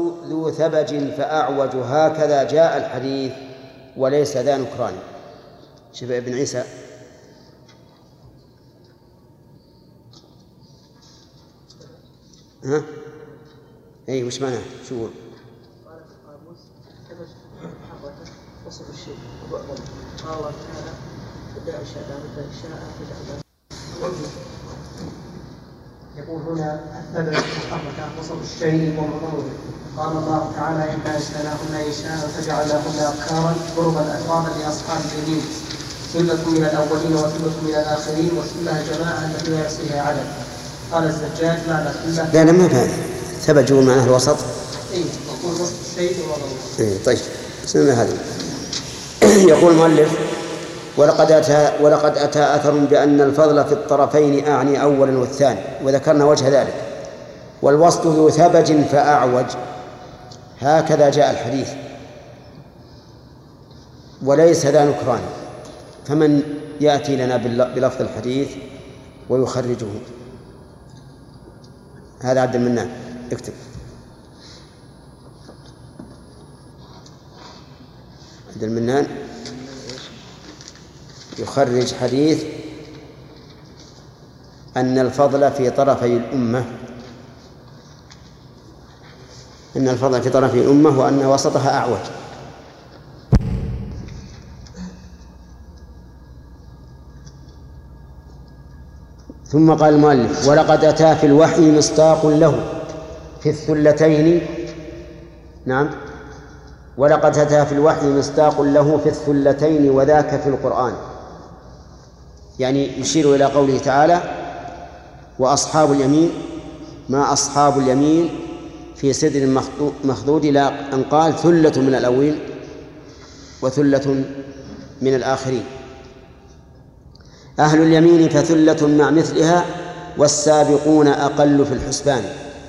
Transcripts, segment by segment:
ذو ثبج فأعوج هكذا جاء الحديث وليس ذا نكران. شوف ابن عيسى. ها؟ اي وش معناه؟ شو يقول؟ قال في القاموس ثبت حركه وصف الشيء وبعضه قال الله تعالى بدأ الشاء بدأ الشاء يقول هنا الثبت الحركه وصف الشيء ومضمونه. قال الله تعالى إنا أنشأناهن إنشاء فجعلناهن أبكارا عربا أترابا لأصحاب اليمين ثلة من الأولين وثلة من الآخرين وثلة جماعة التي لا يحصيها عدد. قال الزجاج معنى ثلة لا ما فهم ثبج معناه الوسط. إيه يقول وسط الشيء ومضمونه. طيب اسمع هذا. يقول المؤلف ولقد أتى أثر بأن الفضل في الطرفين أعني أولا والثاني وذكرنا وجه ذلك. والوسط ذو ثبج فأعوج هكذا جاء الحديث وليس ذا نكران. فمن يأتي لنا بلفظ الحديث ويخرجه؟ هذا عبد المنان اكتب. عبد المنان يخرج حديث أن الفضل في طرفي الأمة وأن وسطها أعوج. ثم قال المؤلف ولقد أتى في الوحي مصداق له في الثلتين. نعم ولقد أتى في الوحي مصداق له في الثلتين وذاك في القرآن. يعني يشير إلى قوله تعالى وأصحاب اليمين ما أصحاب اليمين في سدر مخضود إلى أن قال ثلة من الأولين وثلة من الآخرين. أهل اليمين فثلة مع مثلها والسابقون أقل في الحسبان.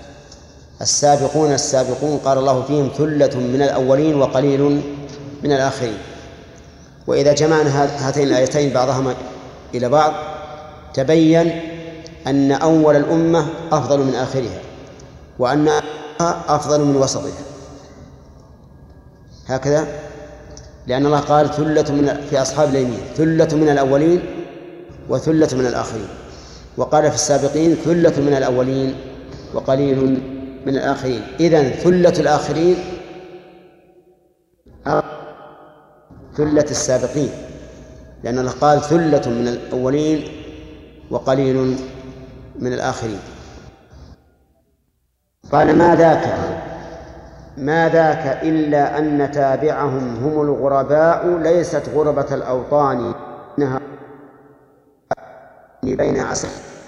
السابقون قال الله فيهم ثلة من الأولين وقليل من الآخرين. وإذا جمعنا هاتين الآيتين بعضهما إلى بعض تبين أن أول الأمة أفضل من آخرها وأن أفضل من وسطها هكذا، لأن الله قال ثلة في أصحاب اليمين ثلة من الأولين وثلة من الآخرين، وقال في السابقين ثلة من الأولين وقليل من الآخرين. إذن ثلة الآخرين ثلة السابقين، لأن الله قال ثلة من الأولين وقليل من الآخرين. قال ما ذاك إلا أن تابعهم هم الغرباء ليست غربة الأوطان إنها بين عسى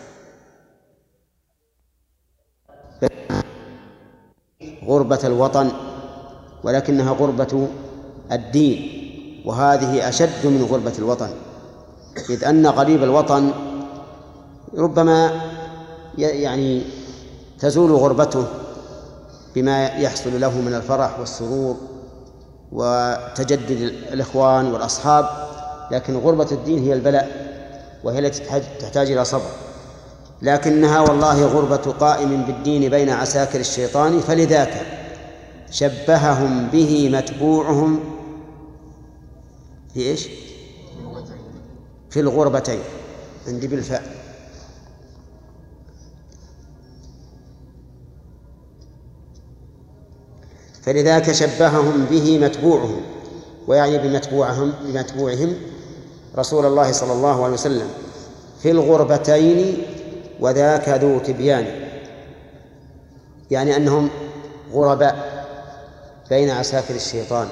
غربة الوطن ولكنها غربة الدين، وهذه أشد من غربة الوطن، إذ أن غريب الوطن ربما يعني تزول غربته بما يحصل له من الفرح والسرور وتجدد الإخوان والأصحاب، لكن غربة الدين هي البلاء وهي التي تحتاج إلى صبر. لكنها والله غربة قائم بالدين بين عساكر الشيطان، فلذاك شبههم به متبوعهم في إيش؟ في الغربتين عندي بالفاء. فلذاك شبههم به متبوعهم، ويعني بمتبوعهم رسول الله صلى الله عليه وسلم في الغربتين وذاك ذو تبيان، يعني أنهم غرباء بين عساكر الشيطان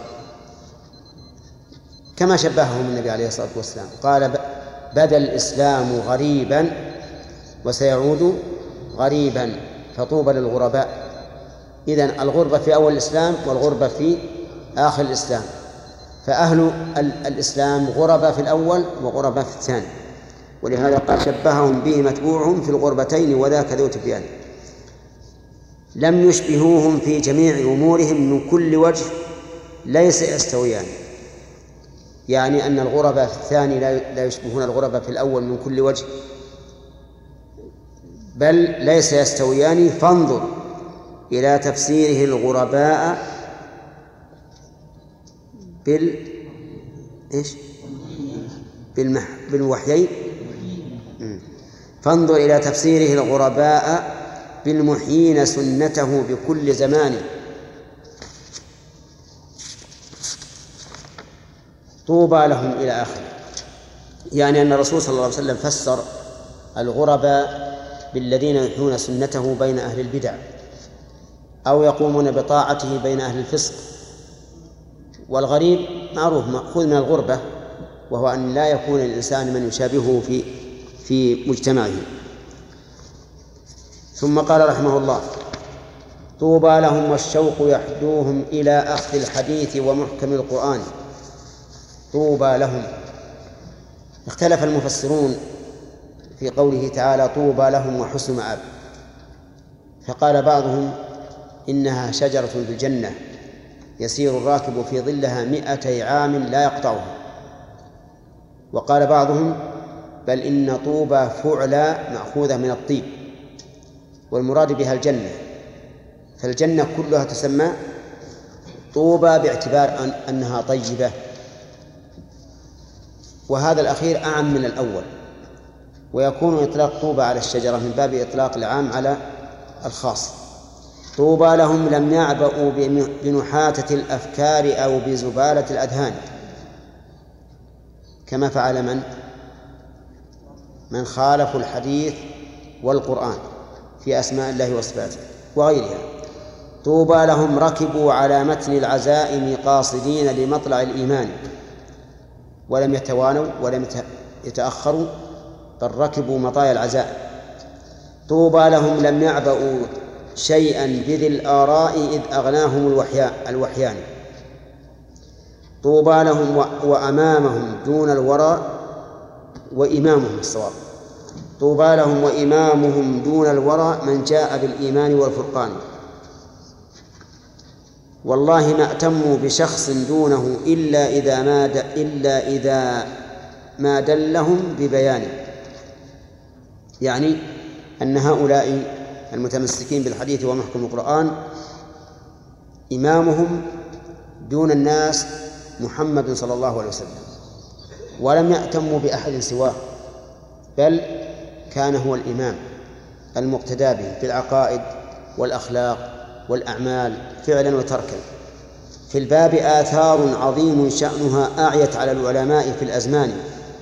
كما شبههم النبي عليه الصلاة والسلام. قال بدا الإسلام غريبا وسيعود غريبا فطوبى للغرباء. إذن الغربة في أول الإسلام والغربة في آخر الإسلام، فأهل الإسلام غربة في الأول وغربة في الثاني، ولهذا قال شبههم به متبوعهم في الغربتين وذاك ذو تبيان. لم يشبهوهم في جميع أمورهم من كل وجه ليس يستويان، يعني أن الغربة في الثاني لا يشبهون الغربة في الأول من كل وجه، بل ليس يستويان. فانظر إلى تفسيره الغرباء بالوحيين. فانظر إلى تفسيره الغرباء بالمحيين سنته بكل زمان. طوبى لهم إلى آخره. يعني أن الرسول صلى الله عليه وسلم فسر الغرباء بالذين يحيون سنته بين أهل البدع أو يقومون بطاعته بين أهل الفسق. والغريب معروف مأخوذ من الغربة، وهو أن لا يكون الإنسان من يشابهه في مجتمعه. ثم قال رحمه الله: طوبى لهم والشوق يحدوهم إلى أخذ الحديث ومحكم القرآن. طوبى لهم. اختلف المفسرون في قوله تعالى: طوبى لهم وحسن مآب. فقال بعضهم: إنها شجرة في الجنة يسير الراكب في ظلها 200 عام لا يقطعها. وقال بعضهم: بل إن طوبى فعلى مأخوذة من الطيب، والمراد بها الجنة، فالجنة كلها تسمى طوبى باعتبار أنها طيبة. وهذا الأخير أعم من الأول، ويكون إطلاق طوبى على الشجرة من باب إطلاق العام على الخاص. طوبى لهم لم يعبأوا بنحاتة الأفكار أو بزبالة الأذهان، كما فعل من خالفوا الحديث والقرآن في أسماء الله وصفاته وغيرها. طوبى لهم ركبوا على متن العزائم قاصدين لمطلع الإيمان، ولم يتوانوا ولم يتأخروا، بل ركبوا مطايا العزائم. طوبى لهم لم يعبأوا شيئا بذي الآراء إذ أغناهم الوحيان. طوبى لهم وأمامهم دون الورى وإمامهم الصواب. طوبى لهم وإمامهم دون الورى من جاء بالإيمان والفرقان. والله ما أتموا بشخص دونه إلا إذا ما دلهم ببيانه. يعني أن هؤلاء المتمسكين بالحديث ومحكم القرآن إمامهم دون الناس محمد صلى الله عليه وسلم، ولم يأتموا بأحد سواه، بل كان هو الإمام المقتدى به في العقائد والأخلاق والأعمال فعلا وتركا. في الباب آثار عظيم شأنها أعيت على العلماء في الأزمان.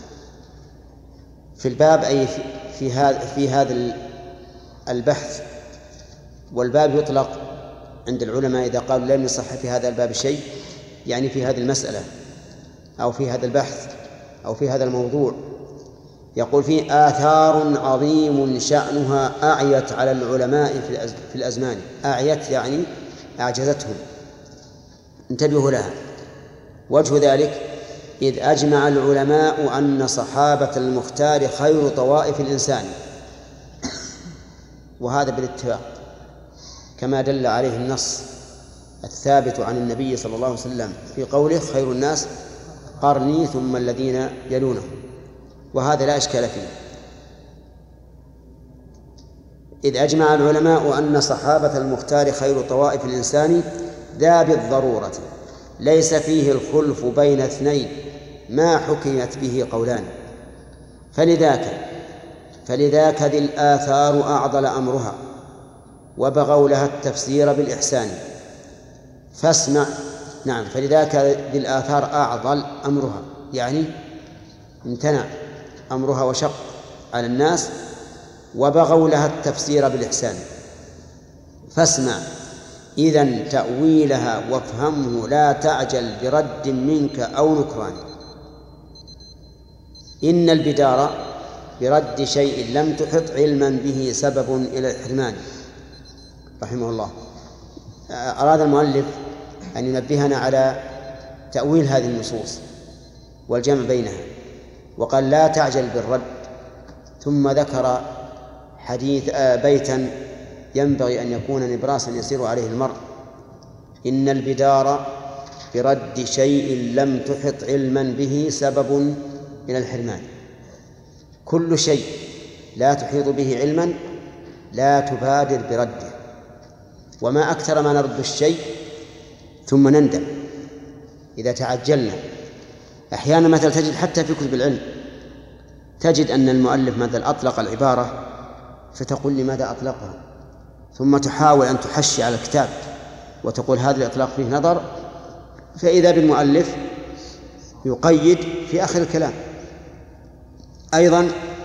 في الباب أي في هذا البحث. والباب يطلق عند العلماء إذا قالوا لم يصح في هذا الباب شيء، يعني في هذه المسألة أو في هذا البحث أو في هذا الموضوع. يقول فيه آثار عظيم شأنها أعيت على العلماء في الأزمان. أعيت يعني أعجزتهم، انتبهوا لها. وجه ذلك إذ أجمع العلماء أن صحابة المختار خير طوائف الإنسان، وهذا بالاتفاق كما دل عليه النص الثابت عن النبي صلى الله عليه وسلم في قوله: خير الناس قرني ثم الذين يلونهم. وهذا لا إشكال فيه. إذ أجمع العلماء أن صحابة المختار خير طوائف الإنسان ذا بالضرورة ليس فيه الخلف بين اثنين ما حكمت به قولان. فلذاك ذي الآثار أعضل أمرها وبغوا لها التفسير بالإحسان فاسمع. نعم، فلذاك ذي الآثار أعضل أمرها، يعني امتنع أمرها وشق على الناس، وبغوا لها التفسير بالإحسان. فاسمع إذن تأويلها وافهمه لا تعجل برد منك أو نكران. إن البدار برد شيء لم تحط علما به سبب إلى الحرمان. رحمه الله. أراد المؤلف أن ينبهنا على تأويل هذه النصوص والجمع بينها، وقال لا تعجل بالرد، ثم ذكر بيتا ينبغي أن يكون نبراسا يسير عليه المرء: إن البدار برد شيء لم تحط علما به سبب إلى الحرمان. كل شيء لا تحيط به علما لا تبادر برده، وما أكثر ما نرد الشيء ثم نندم إذا تعجلنا. أحيانا مثلا تجد حتى في كتب العلم تجد أن المؤلف مثلا أطلق العبارة فتقول لماذا أطلقها، ثم تحاول أن تحشي على الكتاب وتقول هذا الإطلاق فيه نظر، فإذا بالمؤلف يقيد في آخر الكلام. أيضا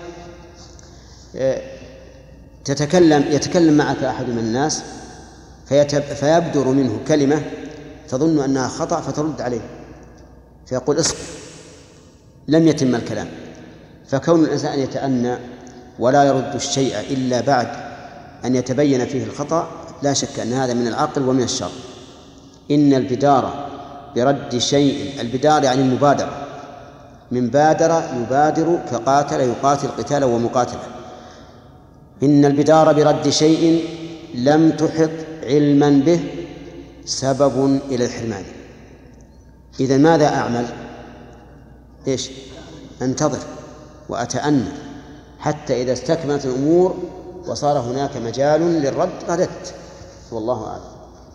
يتكلم معك أحد من الناس فيبدر منه كلمة تظن أنها خطأ فترد عليه فيقول اسكت، لم يتم الكلام. فكون الإنسان يتأنى ولا يرد الشيء إلا بعد أن يتبين فيه الخطأ لا شك أن هذا من العقل ومن الشر. إن البدار برد شيء، البدار يعني المبادرة، من بادر يبادر كقاتل يقاتل قتالا ومقاتلا. إن البدار برد شيء لم تحط علما به سبب إلى الحرمان. إذا ماذا أعمل؟ إيش؟ أنتظر وأتأنى حتى إذا استكملت الأمور وصار هناك مجال للرد رددت، والله أعلم.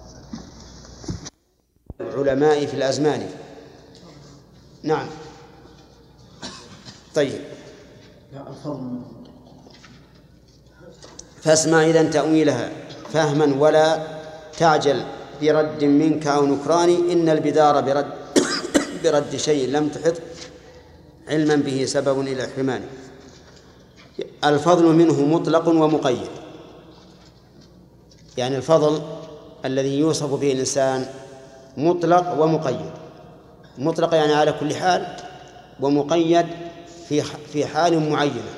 العلماء في الأزمان. نعم. طيب، فاسمع إذن تأويلها فهما ولا تعجل برد منك أو نكران. إن البدار برد شيء لم تحط علما به سبب إلى حرمانه. الفضل منه مطلق ومقيد، يعني الفضل الذي يوصف به الإنسان مطلق ومقيد. مطلق يعني على كل حال، ومقيد في حال معينة.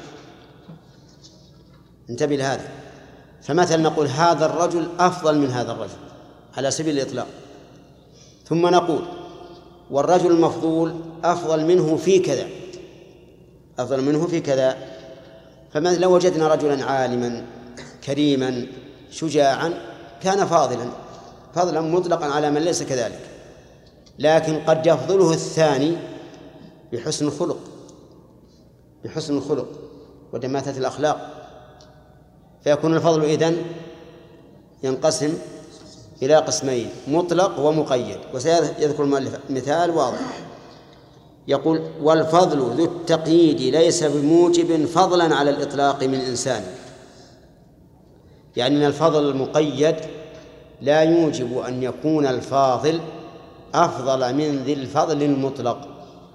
انتبه لهذا. فمثلا نقول هذا الرجل أفضل من هذا الرجل على سبيل الإطلاق، ثم نقول والرجل المفضول أفضل منه في كذا، أفضل منه في كذا. لو وجدنا رجلا عالما كريما شجاعا كان فاضلا مطلقا على من ليس كذلك، لكن قد يفضله الثاني بحسن الخلق ودماثة الأخلاق، فيكون الفضل إذن ينقسم إلى قسمين: مطلق ومقيد. وسيذكر المؤلف مثال واضح، يقول: والفضل ذو التقييد ليس بموجب فضلا على الإطلاق من إنسان. يعني أن الفضل المقيد لا يوجب أن يكون الفاضل أفضل من ذي الفضل المطلق.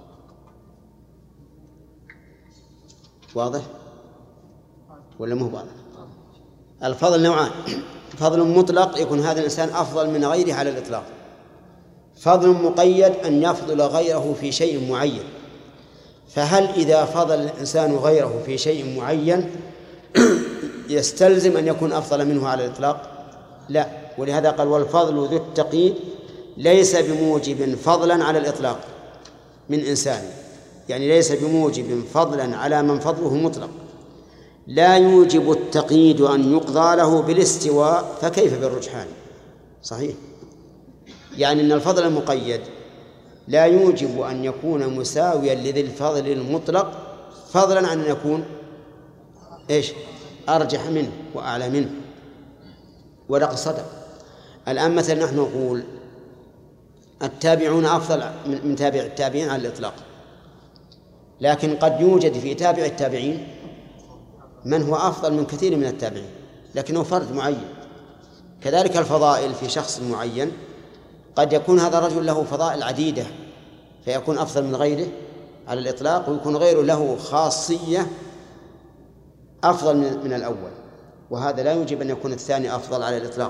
واضح ولا مو واضح؟ الفضل نوعان: فضل مطلق يكون هذا الإنسان أفضل من غيره على الإطلاق، فضل مقيد أن يفضل غيره في شيء معين. فهل إذا فضل الإنسان غيره في شيء معين يستلزم أن يكون أفضل منه على الإطلاق؟ لا. ولهذا قال: والفضل ذو التقييد ليس بموجب فضلا على الإطلاق من إنسان، يعني ليس بموجب فضلا على من فضله مطلق. لا يوجب التقييد أن يقضى له بالاستواء، فكيف بالرجحان؟ صحيح. يعني أن الفضل المقيد لا يوجب أن يكون مساويا لذي الفضل المطلق، فضلا عن أن يكون أرجح منه وأعلى منه. ولقد صدق. الآن مثلا نحن نقول التابعون أفضل من تابع التابعين على الإطلاق، لكن قد يوجد في تابع التابعين من هو أفضل من كثير من التابعين، لكنه فرد معين. كذلك الفضائل في شخص معين، قد يكون هذا الرجل له فضائل عديدة فيكون أفضل من غيره على الإطلاق، ويكون غيره له خاصية أفضل من الأول، وهذا لا يوجب أن يكون الثاني أفضل على الإطلاق.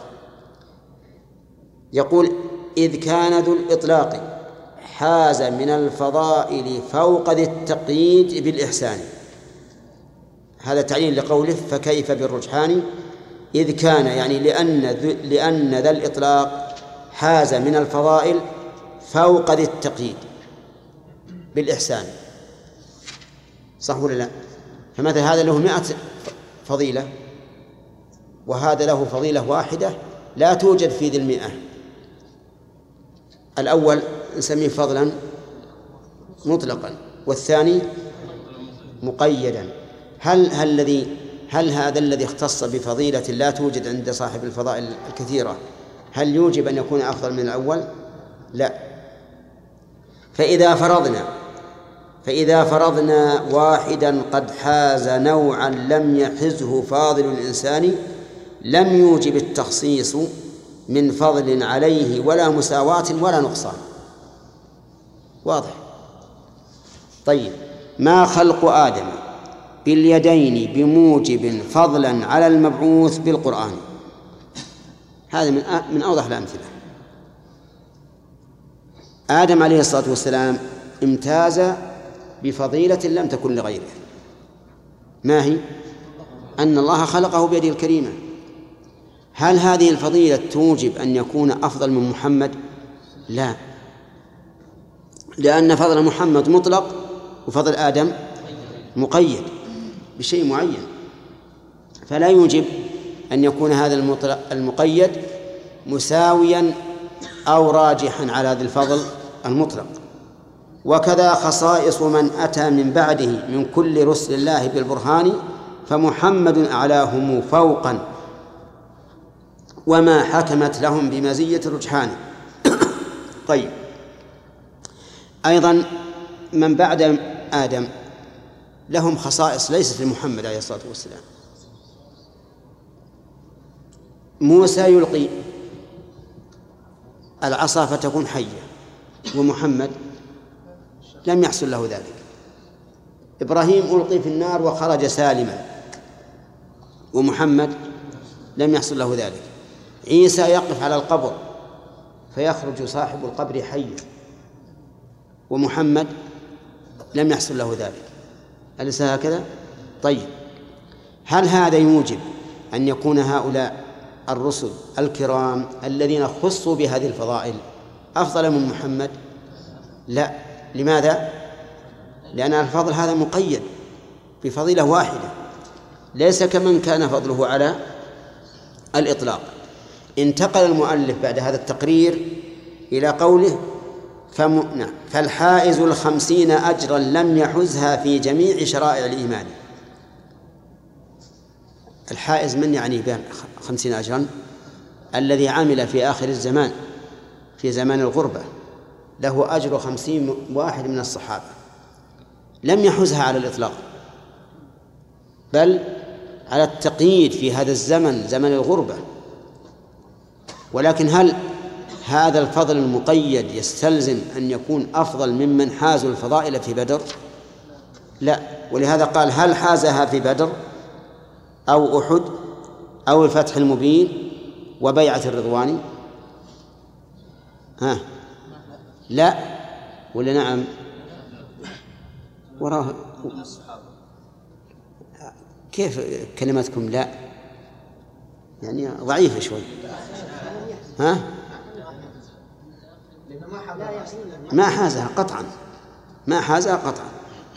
يقول: إذ كان ذو الإطلاق حاز من الفضائل فوق ذي التقييد بالإحسان. هذا تعليل لقوله: فكيف بالرجحان. إذ كان يعني لأن ذا الإطلاق حاز من الفضائل فوق ذي التقييد بالإحسان. صح ولا لا؟ فمثلا هذا له 100 فضيلة وهذا له فضيلة واحدة لا توجد في ذي 100. الأول نسميه فضلا مطلقا والثاني مقيدا. هل الذي هل هذا الذي اختص بفضيلة لا توجد عند صاحب الفضائل الكثيرة هل يوجب أن يكون أفضل من الأول؟ لا. فإذا فرضنا واحدا قد حاز نوعا لم يحزه فاضل الإنسان لم يوجب التخصيص من فضل عليه ولا مساواة ولا نقصان. واضح؟ طيب، ما خلق آدم باليدين بموجب فضلا على المبعوث بالقرآن. هذا من أوضح الأمثلة. آدم عليه الصلاة والسلام امتاز بفضيلة لم تكن لغيره. ما هي؟ أن الله خلقه بيده الكريمة. هل هذه الفضيلة توجب أن يكون أفضل من محمد؟ لا، لأن فضل محمد مطلق وفضل آدم مقيد بشيء معين، فلا يوجب أن يكون هذا المقيد مساويا أو راجحا على ذي الفضل المطلق. وكذا خصائص من أتى من بعده من كل رسل الله بالبرهان فمحمد أعلاهم فوقا وما حكمت لهم بمزية الرجحان. طيب، أيضا من بعد آدم لهم خصائص ليست لمحمد عليه الصلاة والسلام. موسى يلقي العصا فتكون حية ومحمد لم يحصل له ذلك. إبراهيم ألقي في النار وخرج سالما ومحمد لم يحصل له ذلك. عيسى يقف على القبر فيخرج صاحب القبر حيا ومحمد لم يحصل له ذلك. أليس هكذا؟ طيب، هل هذا يوجب أن يكون هؤلاء الرسل الكرام الذين خصوا بهذه الفضائل أفضل من محمد؟ لا. لماذا؟ لأن الفضل هذا مقيد بفضيلة واحدة، ليس كمن كان فضله على الإطلاق. انتقل المؤلف بعد هذا التقرير إلى قوله فالحائز 50 أجرا لم يحزها في جميع شرائع الإيمان. الحائز من يعني به 50 أجرا؟ الذي عمل في آخر الزمان في زمان الغربة له أجر 50 واحد من الصحابة لم يحزها على الإطلاق، بل على التقييد في هذا الزمن زمن الغربة. ولكن هل هذا الفضل المقيد يستلزم أن يكون أفضل ممن حازوا الفضائل في بدر؟ لا. ولهذا قال هل حازها في بدر أو أحد أو الفتح المبين وبيعة الرضوان؟ لا ولا نعم؟ وراه كيف كلمتكم لا يعني ضعيفة شوي. ما حازها قطعا، ما حازها قطعا،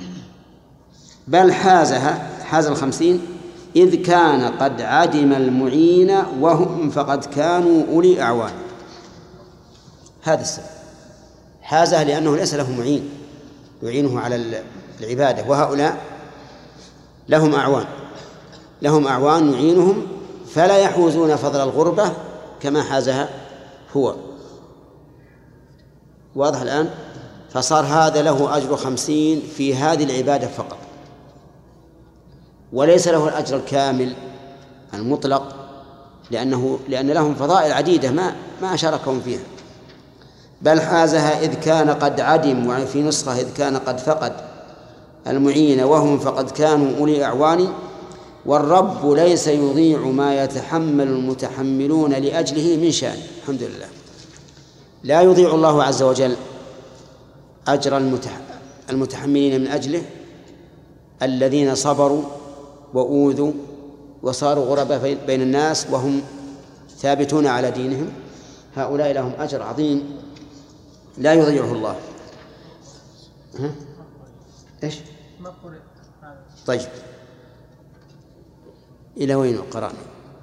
بل حاز 50 إذ كان قد عدم المعين وهم فقد كانوا أولي أعوان. هذا السبب، حازها لأنه ليس له معين يعينه على العبادة، وهؤلاء لهم أعوان يعينهم فلا يحوزون فضل الغربة كما حازها هو. واضح الآن؟ فصار هذا له أجر 50 في هذه العبادة فقط، وليس له الأجر الكامل المطلق لأن لهم فضائل عديدة ما شاركهم فيها. بل حازها إذ كان قد عدم، وفي نسخة إذ كان قد فقد المعين وهم فقد كانوا أولي أعوان. والرب ليس يضيع ما يتحمل المتحملون لأجله من شأن. الحمد لله، لا يضيع الله عز وجل أجر المتحملين من أجله الذين صبروا وأوذوا وصاروا غرباء بين الناس وهم ثابتون على دينهم. هؤلاء لهم أجر عظيم لا يضيعه الله. إيش؟ طيب، إلى وين قرأنا؟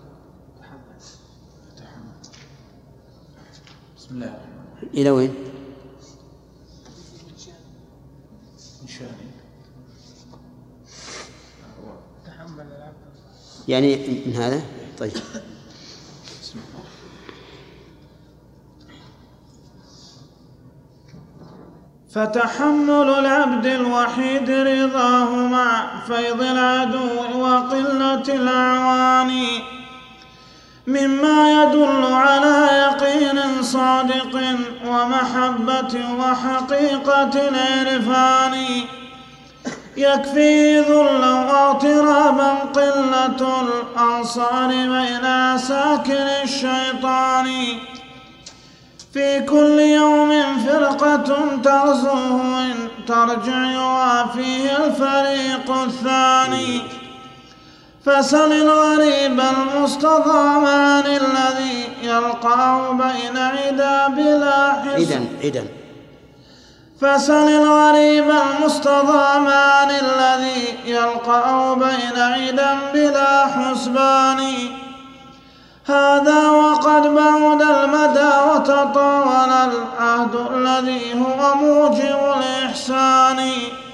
بسم الله إلى وين؟ يعني من هذا. طيب فتحمل العبد الوحيد رضاه مع فيض العدو وقلة الأعوان مما يدل على يقين صادق ومحبة وحقيقة العرفان يكفي ذلا واغترابا قلة الأنصار بين عساكر الشيطان في كل يوم فرقة تغزوه إن ترجع يوافيه الفريق الثاني فسل الغريب المستضعف عن الذي يلقاه بين عدا بلا حسن فسل الغريب المستضعف عن الذي يلقاه بين عدا بلا حسبان هذا وقد بعد المدى وتطاول العهد الذي هو موجب الإحسان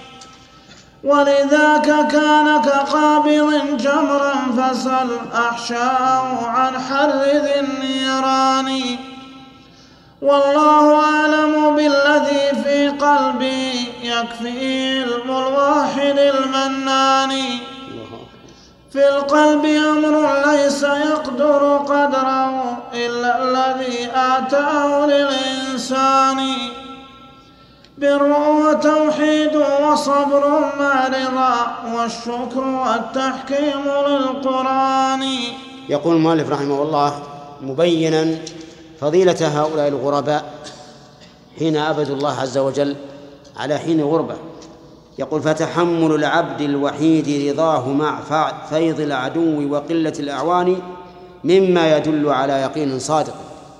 ولذاك كان كقابض جمرا فسل أحشاه عن حر ذي النيران والله أعلم بالذي في قلبي يكفي علم الواحد المنان في القلب أمر ليس يقدر قدره إلا الذي آتاه للإنسان بر وتوحيد وصبر مع رضا والشكر والتحكيم للقرآن. يقول المؤلف رحمه الله مبينا فضيلة هؤلاء الغرباء حين عبدوا الله عز وجل على حين غربة. يقول فتحمل العبد الوحيد رضاه مع فيض العدو وقلة الأعوان مما يدل على يقين صادق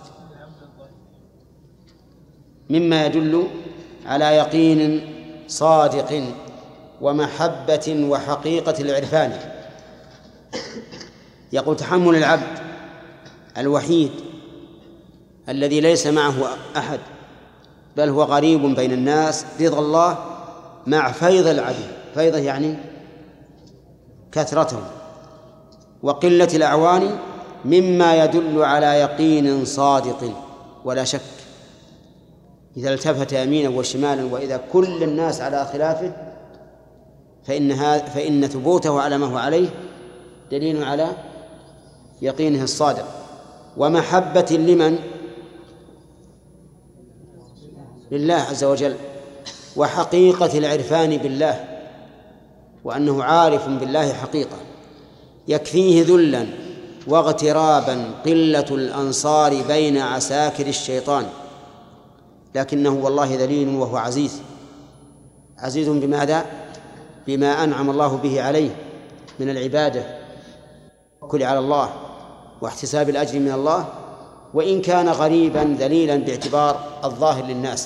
على يقين صادق ومحبة وحقيقة العرفان. يقول تحمل العبد الوحيد الذي ليس معه أحد بل هو غريب بين الناس رضا الله مع فيض العدو، فيضه يعني كثرته، وقلة الأعوان مما يدل على يقين صادق ولا شك. إذا التفت يمينا وشمالا وإذا كل الناس على خلافه فإن ثبوته على ما هو عليه دليل على يقينه الصادق. ومحبة لمن؟ لله عز وجل، وحقيقة العرفان بالله وأنه عارف بالله حقيقة. يكفيه ذلا واغترابا قلة الأنصار بين عساكر الشيطان، لكنه والله ذليل وهو عزيز. عزيز بماذا؟ بما أنعم الله به عليه من العبادة والتوكل على الله واحتساب الأجر من الله، وإن كان غريبا ذليلا باعتبار الظاهر للناس.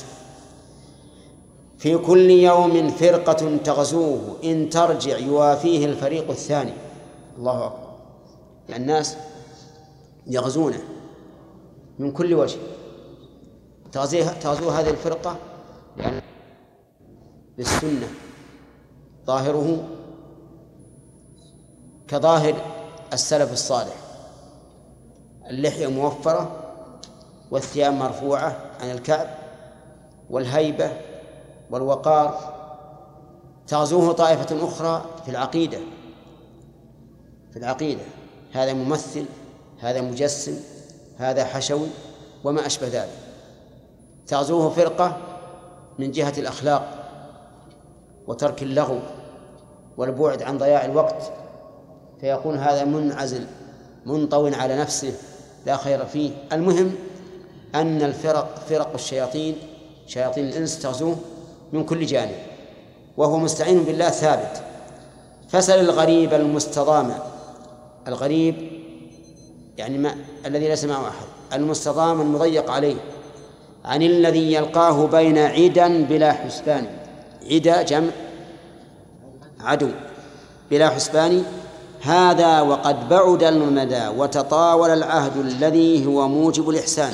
في كل يوم فرقة تغزوه إن ترجع يوافيه الفريق الثاني. الله أكبر، يعني الناس يغزونه من كل وجه. تغزو هذه الفرقة يعني بالسنة، ظاهره كظاهر السلف الصالح، اللحية موفرة والثياب مرفوعة عن الكعب والهيبة والوقار. تغزوه طائفة أخرى في العقيدة، هذا ممثل، هذا مجسم، هذا حشوي وما أشبه ذلك. تغزوه فرقة من جهة الأخلاق وترك اللغو والبعد عن ضياع الوقت، فيكون هذا منعزل منطوي على نفسه لا خير فيه. المهم أن فرق الشياطين، شياطين الإنس، تغزوه من كل جانب وهو مستعين بالله ثابت. فسل الغريب المستضام، الغريب يعني الذي ليس معه أحد، المستضام المضيق عليه، عن الذي يلقاه بين عدا بلا حسبان. عدا جمع عدو بلا حسبان. هذا وقد بعد المدى وتطاول العهد الذي هو موجب الإحسان.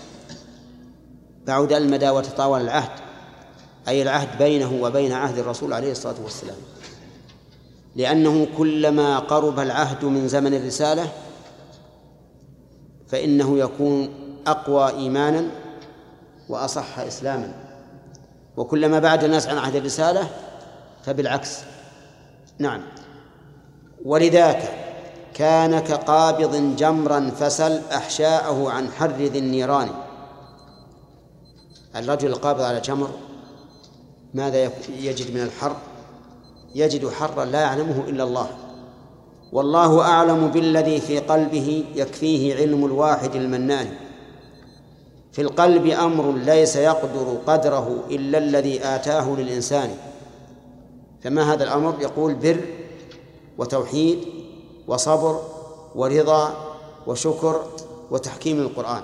بعد المدى وتطاول العهد أي العهد بينه وبين عهد الرسول عليه الصلاة والسلام. لأنه كلما قرب العهد من زمن الرسالة فإنه يكون أقوى إيمانا وأصح إسلاما، وكلما بعد الناس عن عهد الرسالة فبالعكس. نعم. ولذاك كان كقابض جمرا فسل أحشاءه عن حر ذي النيران. الرجل القابض على جمر ماذا يجد من الحر؟ يجد حرا لا يعلمه إلا الله، والله أعلم بالذي في قلبه يكفيه علم الواحد المنان. في القلب أمر ليس يقدر قدره إلا الذي آتاه للإنسان. فما هذا الأمر؟ يقول بر وتوحيد وصبر ورضا وشكر وتحكيم القرآن،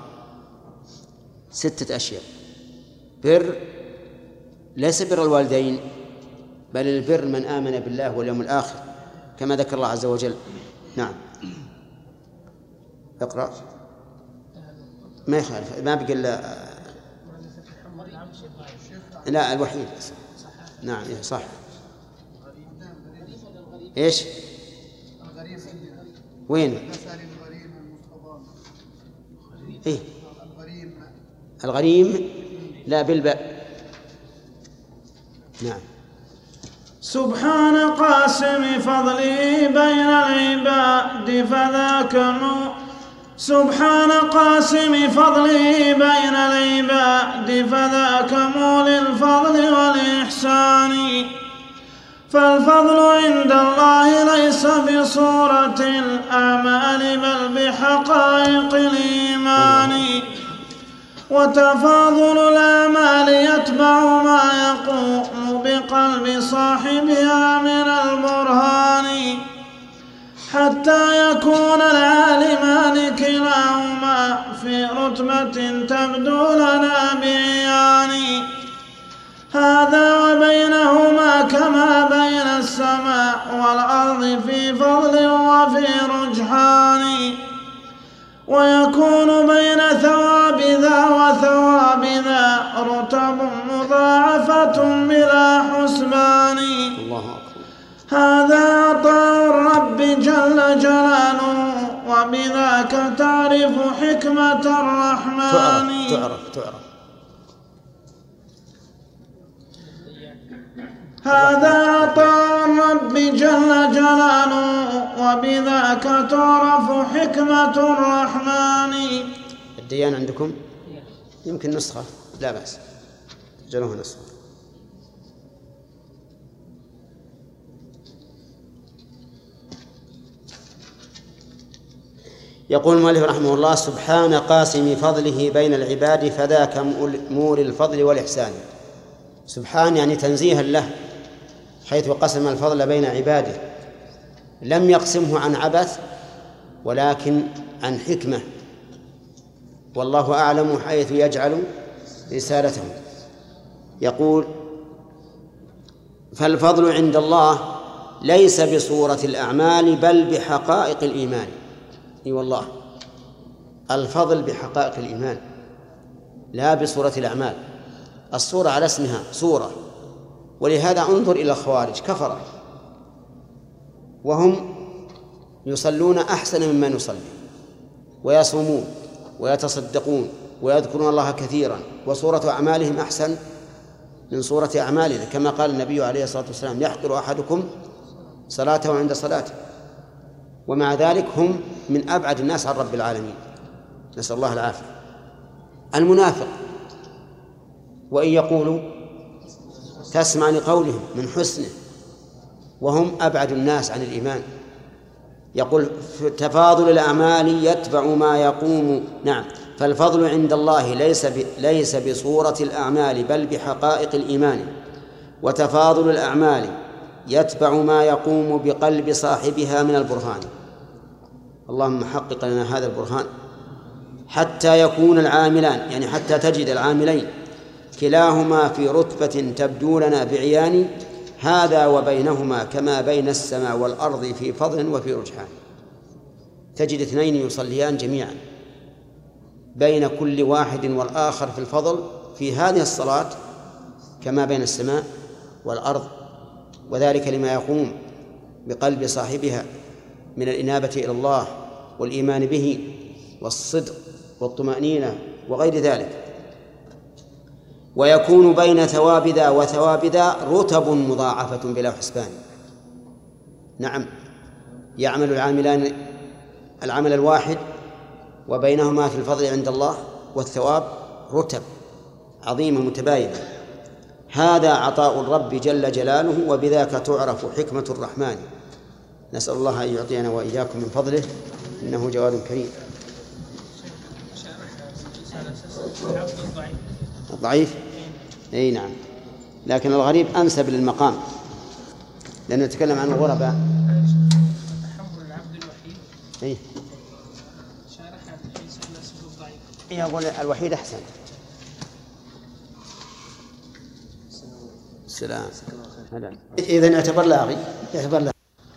6 أشياء. بر ليس بر الوالدين، بل البر من آمن بالله واليوم الآخر كما ذكر الله عز وجل. نعم. اقرأ. ما يخالف، ما بقى لا الوحيد. نعم صح. ايش؟ وين؟ إيه؟ الغريم لا بالباء. نعم. سبحان قاسم فضله بين العباد فذاك سبحان قاسم فضله بين العباد فذاك مولي الفضل والإحسان. فالفضل عند الله ليس بصورة الأعمال بل بحقائق الإيمان. وتفاضل الأعمال يتبع ما يقوم بقلب صاحبها من البرهان، حتى يكون العالمان كلاهما في رتبة تبدو لنا بعيان. هذا وبينهما كما بين السماء والأرض في فضل وفي رجحان. ويكون بين ثواب ذا وثواب ذا رتب مضاعفة بلا حسبان. هذا عطاء الرب جل جلاله وبذاك تعرف حكمة الرحمن. تعرف. هذا عطاء الرب جل جلاله وبذاك تعرف حكمة الرحمن. الديان عندكم يمكن نسخة، لا بأس جلوه نسخة. يقول المؤلف رحمه الله: سبحان قاسم فضله بين العباد فذاك مولي الفضل والإحسان. سبحان يعني تنزيها له، حيث قسم الفضل بين عباده، لم يقسمه عن عبث ولكن عن حكمة، والله أعلم حيث يجعل رسالته. يقول: فالفضل عند الله ليس بصورة الأعمال بل بحقائق الإيمان. اي والله، الفضل بحقائق الإيمان لا بصورة الأعمال. الصورة على اسمها صورة، ولهذا انظر إلى الخوارج كفرة وهم يصلون أحسن مما نصلي، ويصومون ويتصدقون ويذكرون الله كثيرا، وصورة أعمالهم أحسن من صورة أعمالنا، كما قال النبي عليه الصلاة والسلام: يحقر أحدكم صلاته عند صلاته. ومع ذلك هم من أبعد الناس عن رب العالمين، نسأل الله العافية. المنافق وإن يقولوا تسمع لقولهم من حسنه، وهم أبعد الناس عن الإيمان. يقول: تفاضل الأعمال يتبع ما يقوم. نعم، فالفضل عند الله ليس بصورة الأعمال بل بحقائق الإيمان. وتفاضل الأعمال يتبع ما يقوم بقلب صاحبها من البرهان. اللهم حقق لنا هذا البرهان، حتى يكون العاملان، يعني حتى تجد العاملين كلاهما في رتبة تبدو لنا بعيان. هذا وبينهما كما بين السماء والأرض في فضل وفي رجحان. تجد اثنين يصليان جميعا، بين كل واحد والآخر في الفضل في هذه الصلاة كما بين السماء والأرض، وذلك لما يقوم بقلب صاحبها من الإنابة إلى الله والإيمان به والصدق والطمأنينة وغير ذلك. ويكون بين ثواب ذا وثواب ذا رتب مضاعفة بلا حسبان. نعم، يعمل العاملان العمل الواحد وبينهما في الفضل عند الله والثواب رتب عظيمة متباينة. هذا عطاء الرب جل جلاله، وبذاك تعرف حكمة الرحمن. نسأل الله أن يعطينا وإياكم من فضله، إنه جواد كريم. الضعيف أي نعم، لكن الغريب أنسب للمقام، لأنه نتكلم عن الغرباء. إيه يقول الوحيد أحسن. السلام. إذن اعتبر لاغي، اعتبر لاغي.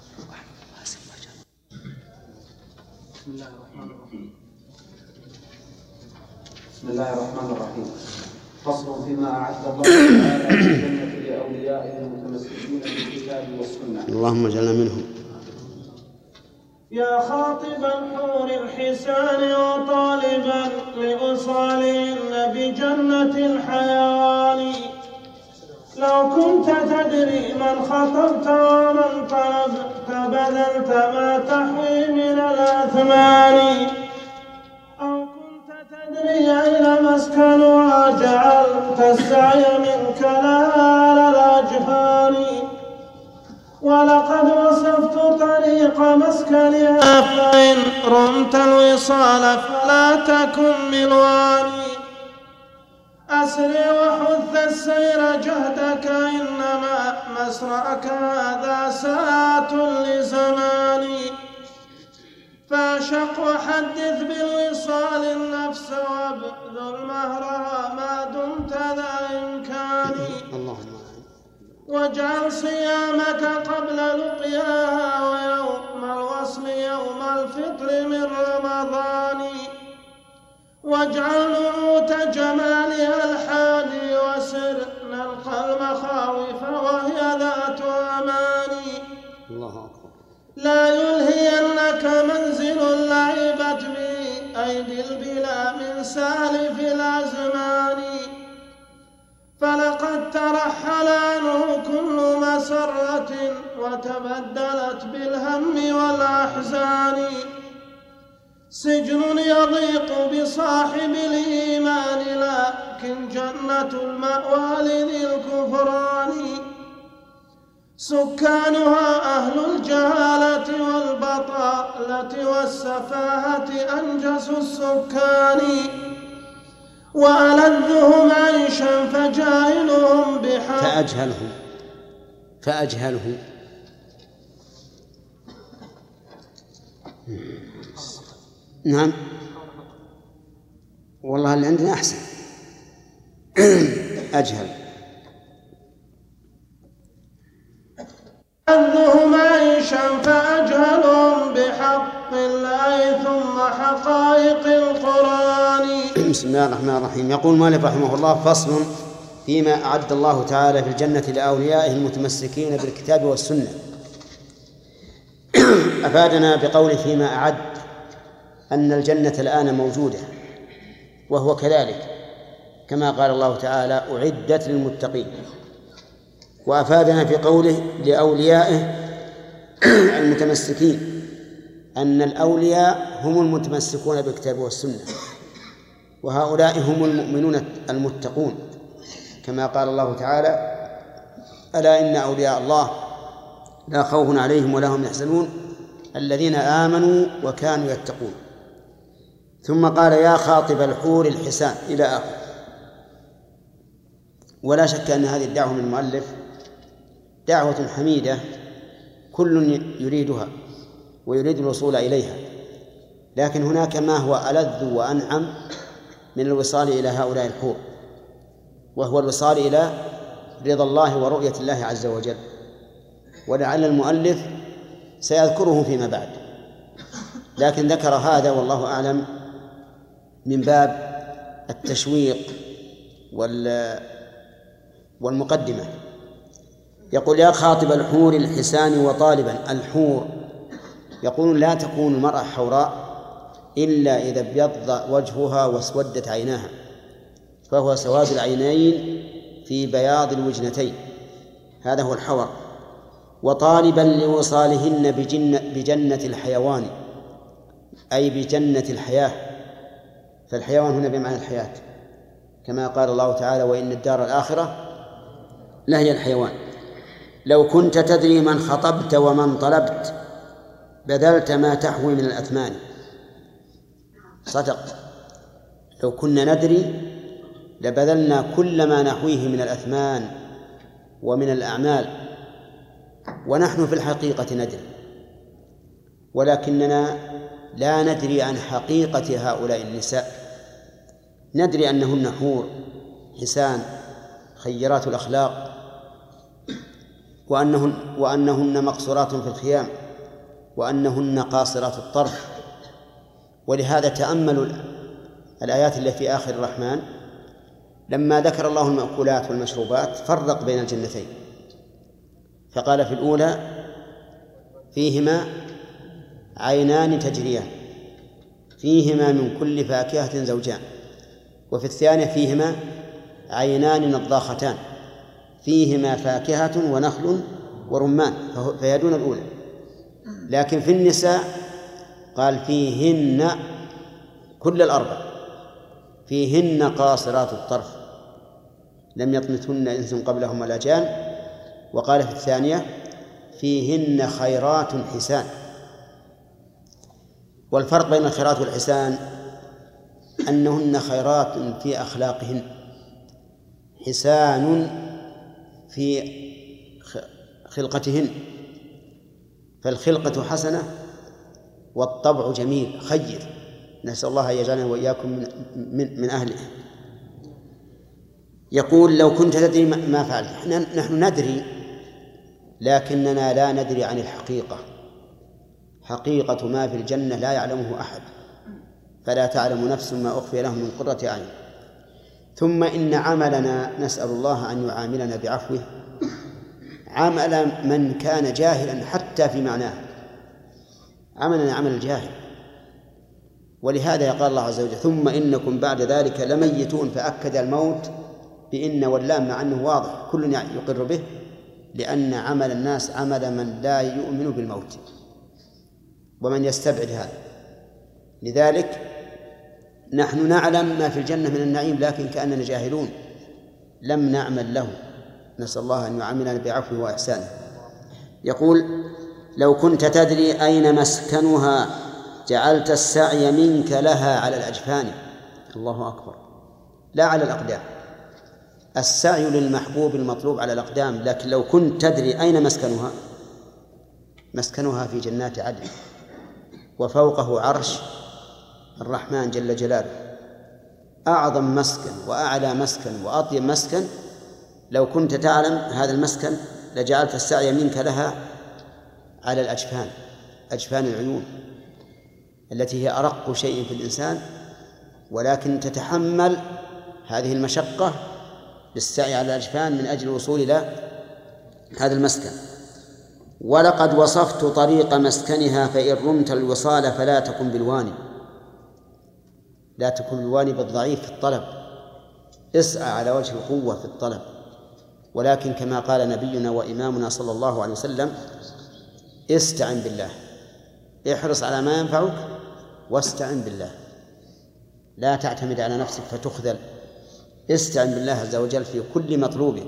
بسم الله الرحمن الرحيم. فصل فيما أعد الله تعالى في الجنة لأوليائه المتمسكين بالكتاب والسنة. اللهم اجعلنا منهم. يا خاطب الحور الحسان وطالبا لأصالهن بجنة الحيوان، لو كنت تدري من خطبت ومن طلبت بذلت ما تحوي من الأثمان، أو كنت تدري أين مسكنها جعلت السعي منك لها الأجفان، ولقد وصفت طريق مسكنها فإن رمت الوصال فلا تكن ملواني، أسرع وحث السير جهدك إنما مسرعك هذا ساعة لزماني، فاشق وحدث بالوصال النفس وابذل مهرها ما دمت ذا إمكاني، واجعل صيامك قبل لقياها ويوم الوصل يوم الفطر من رمضان، واجعل نعوت جمالها الحادي وسرنا القلب خاوفا وهي ذات أماني، الله أكبر. لا يلهينك منزل لعبت به أيدي البلا من سالف الأزمان، فلقد ترحل عنه كل مسرة وتبدلت بالهم والأحزان، سجن يضيق بصاحب الإيمان لكن جنة المأوى لذي الكفران، سكانها أهل الجهالة والبطالة والسفاهة أنجس السكان، وألذهم عيشا فجاهلهم بحق فأجهلهم نعم والله اللي عندنا أحسن. أجهل. ألذهم عيشا فأجهلهم بحق الله ثم حقائق القرآن. بسم الله الرحمن الرحيم. يقول المؤلف رحمه الله: فصل فيما أعد الله تعالى في الجنة لأوليائه المتمسكين بالكتاب والسنة. أفادنا بقوله فيما أعد أن الجنة الآن موجودة، وهو كذلك كما قال الله تعالى: أعدت للمتقين. وأفادنا في قوله لأوليائه المتمسكين أن الأولياء هم المتمسكون بالكتاب والسنة، وهؤلاء هم المؤمنون المتقون، كما قال الله تعالى: ألا إن أولياء الله لا خوف عليهم ولا هم يحزنون الذين آمنوا وكانوا يتقون. ثم قال: يا خاطب الحور الحسان إلى آخر. ولا شك أن هذه الدعوة من المؤلف دعوة حميدة كل يريدها ويريد الوصول إليها، لكن هناك ما هو ألذ وأنعم من الوصال إلى هؤلاء الحور، وهو الوصال إلى رضا الله ورؤية الله عز وجل، ولعل المؤلف سيذكره فيما بعد، لكن ذكر هذا والله أعلم من باب التشويق والمقدمة. يقول يا خاطب الحور الحسان وطالبا. الحور يقول لا تكون المرأة حوراء إلا إذا ابيض وجهها واسودت عيناها، فهو سواد العينين في بياض الوجنتين، هذا هو الحور. وطالبا لوصالهن بجنة الحيوان، أي بجنة الحياة، فالحيوان هنا بمعنى الحياة، كما قال الله تعالى وإن الدار الآخرة لهي الحيوان. لو كنت تدري من خطبت ومن طلبت بذلت ما تحوي من الأثمان. صدق، لو كنا ندري لبذلنا كل ما نحويه من الأثمان ومن الأعمال، ونحن في الحقيقة ندري، ولكننا لا ندري عن حقيقة هؤلاء النساء. ندري أنهن حور حسان خيرات الأخلاق، وأنهن مقصورات في الخيام، وأنهن قاصرات الطرف. ولهذا تأملوا الآيات التي في آخر الرحمن لما ذكر الله المأكولات والمشروبات فرق بين الجنتين، فقال في الأولى فيهما عينان تجريان فيهما من كل فاكهة زوجان، وفي الثانية فيهما عينان نضاختان فيهما فاكهة ونخل ورمان، فهي دون الأولى. لكن في النساء قال فيهن كل الأربع، فيهن قاصرات الطرف لم يطمثهن إنس قبلهم ولا جان. وقال في الثانية فيهن خيرات حسان. والفرق بين الخيرات والحسان أنهن خيرات في أخلاقهن، حسان في خلقتهن، فالخلقة حسنة والطبع جميل خير. نسأل الله أن يجعلنا وإياكم من أهله. يقول لو كنت تدري ما فعلت. نحن ندري لكننا لا ندري عن الحقيقة. حقيقة ما في الجنة لا يعلمه أحد، فلا تعلم نفس ما أخفي لهم من قرة أعين. ثم إن عملنا نسأل الله أن يعاملنا بعفوه عمل من كان جاهلا حتى في معناه، عملنا عمل الجاهل. ولهذا قال الله عز وجل ثم إنكم بعد ذلك لميتون، فأكد الموت بإن واللام مع أنه واضح كل يقر به، لأن عمل الناس عمل من لا يؤمن بالموت ومن يستبعد هذا. لذلك نحن نعلم ما في الجنة من النعيم لكن كأننا جاهلون لم نعمل له. نسأل الله أن يعاملنا بعفوه وإحسانه. يقول لو كنت تدري أين مسكنها جعلت السعي منك لها على الأجفان. الله أكبر، لا على الأقدام. السعي للمحبوب المطلوب على الأقدام، لكن لو كنت تدري أين مسكنها، مسكنها في جنات عدن وفوقه عرش الرحمن جل جلاله، أعظم مسكن وأعلى مسكن وأطيب مسكن. لو كنت تعلم هذا المسكن لجعلت السعي منك لها على الأجفان، أجفان العيون التي هي أرق شيء في الإنسان، ولكن تتحمل هذه المشقة للسعي على الأجفان من أجل الوصول إلى هذا المسكن. ولقد وصفت طريق مسكنها فإن رمت الوصال فلا تكن بالواني. لا تكن بالواني بالضعيف في الطلب، اسعى على وجه القوة في الطلب، ولكن كما قال نبينا وإمامنا صلى الله عليه وسلم استعن بالله، احرص على ما ينفعك واستعن بالله، لا تعتمد على نفسك فتخذل، استعن بالله عز وجل في كل مطلوبك.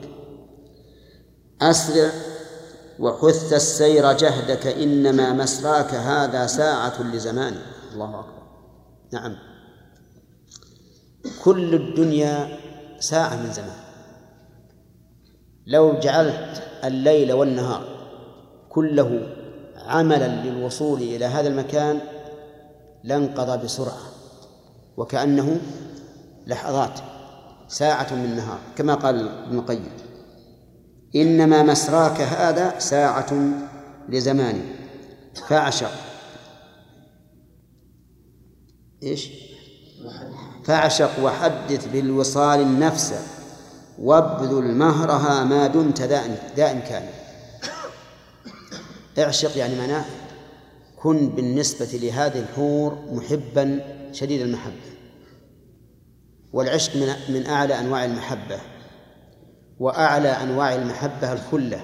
أسرع وحث السير جهدك إنما مسراك هذا ساعة لزمان. الله أكبر. نعم، كل الدنيا ساعة من زمان. لو جعلت الليل والنهار كله عملا للوصول إلى هذا المكان لانقضى بسرعة، وكأنه لحظات، ساعة من النهار، كما قال ابن القيم إنما مسراك هذا ساعة لزمان فاعشق فاعشق وحدث بالوصال النفس وابذل مهرها ما دمت ذا إمكان. اعشق يعني معناه كن بالنسبة لهذه الحور محبا شديد المحبة. والعشق من أعلى أنواع المحبة، وأعلى أنواع المحبة الخلة.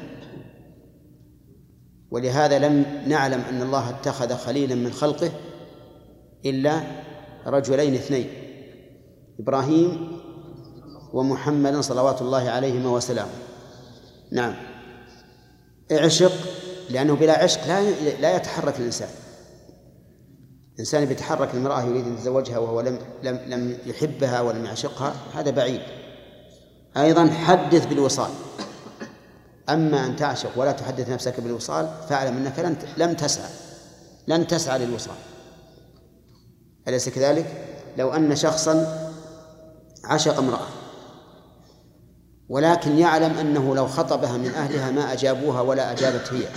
ولهذا لم نعلم أن الله اتخذ خليلا من خلقه إلا رجلين اثنين، إبراهيم ومحمد صلوات الله عليهما وسلامه. نعم، اعشق لأنه بلا عشق لا يتحرك الإنسان. إنسان بيتحرك المرأة يريد أن يتزوجها وهو لم يحبها ولم يعشقها، هذا بعيد. أيضا حدث بالوصال. أما أن تعشق ولا تحدث نفسك بالوصال فاعلم أنك لن تسعى للوصال. أليس كذلك؟ لو أن شخصا عشق امرأة ولكن يعلم أنه لو خطبها من أهلها ما أجابوها ولا أجابت هي،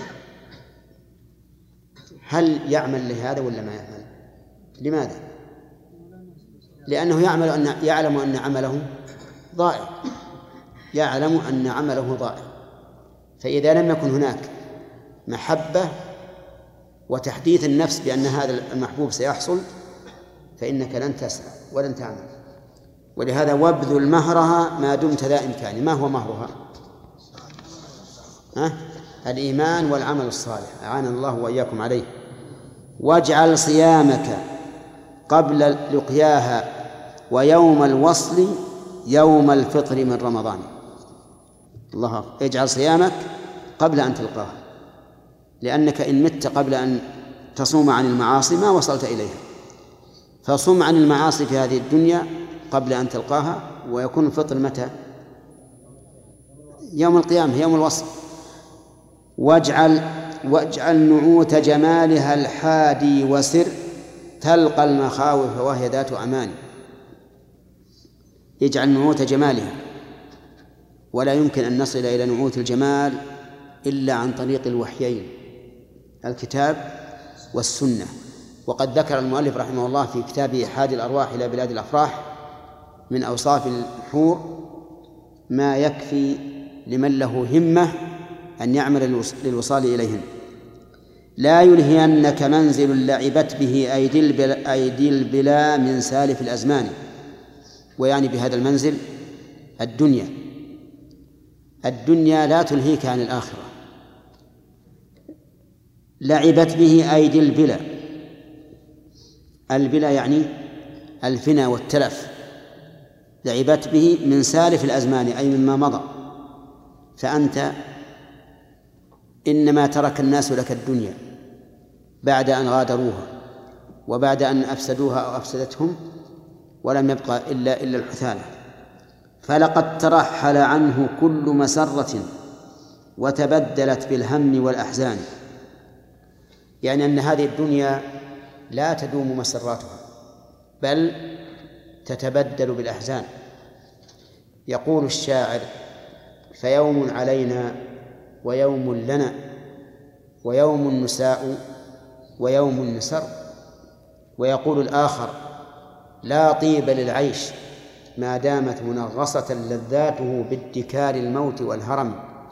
هل يعمل لهذا ولا ما يعمل؟ لماذا؟ لأنه يعلم أن عمله ضائع، يعلم أن عمله ضائع. فإذا لم يكن هناك محبة وتحديث النفس بأن هذا المحبوب سيحصل فإنك لن تسعى ولن تعمل. ولهذا وابذل مهرها ما دمت ذا إمكان. ما هو مهرها؟ الإيمان والعمل الصالح، أعاننا الله وإياكم عليه. واجعل صيامك قبل لقياها ويوم الوصل يوم الفطر من رمضان. الله أكبر. اجعل صيامك قبل أن تلقاها، لأنك إن مت قبل أن تصوم عن المعاصي ما وصلت إليها. فصم عن المعاصي في هذه الدنيا قبل أن تلقاها، ويكون الفطر متى؟ يوم القيامة، يوم الوصل. واجعل نعوت جمالها الحادي وسر تلقى المخاوف وهي ذات أمان. اجعل نعوت جمالها، ولا يمكن أن نصل إلى نعوت الجمال إلا عن طريق الوحيين الكتاب والسنة. وقد ذكر المؤلف رحمه الله في كتابه حادي الأرواح إلى بلاد الأفراح من أوصاف الحور ما يكفي لمن له همة أن يعمل للوصال إليهن. لا يلهينك منزل لعبت به أيدي البلا من سالف الأزمان. ويعني بهذا المنزل الدنيا لا تلهيك عن الآخرة. لعبت به أيدي البلا يعني الفنا والتلف. لعبت به من سالف الأزمان أي مما مضى. فأنت إنما ترك الناس لك الدنيا بعد أن غادروها وبعد أن أفسدوها أو أفسدتهم، ولم يبقى إلا الحثالة. فلقد ترحل عنه كل مسرة وتبدلت بالهم والأحزان. يعني أن هذه الدنيا لا تدوم مسراتها بل تتبدل بالأحزان. يقول الشاعر: فيوم علينا ويوم لنا ويوم نساء ويوم نسر. ويقول الآخر: لا طيب للعيش ما دامت منغصة لذاته بادكار الموت والهرم.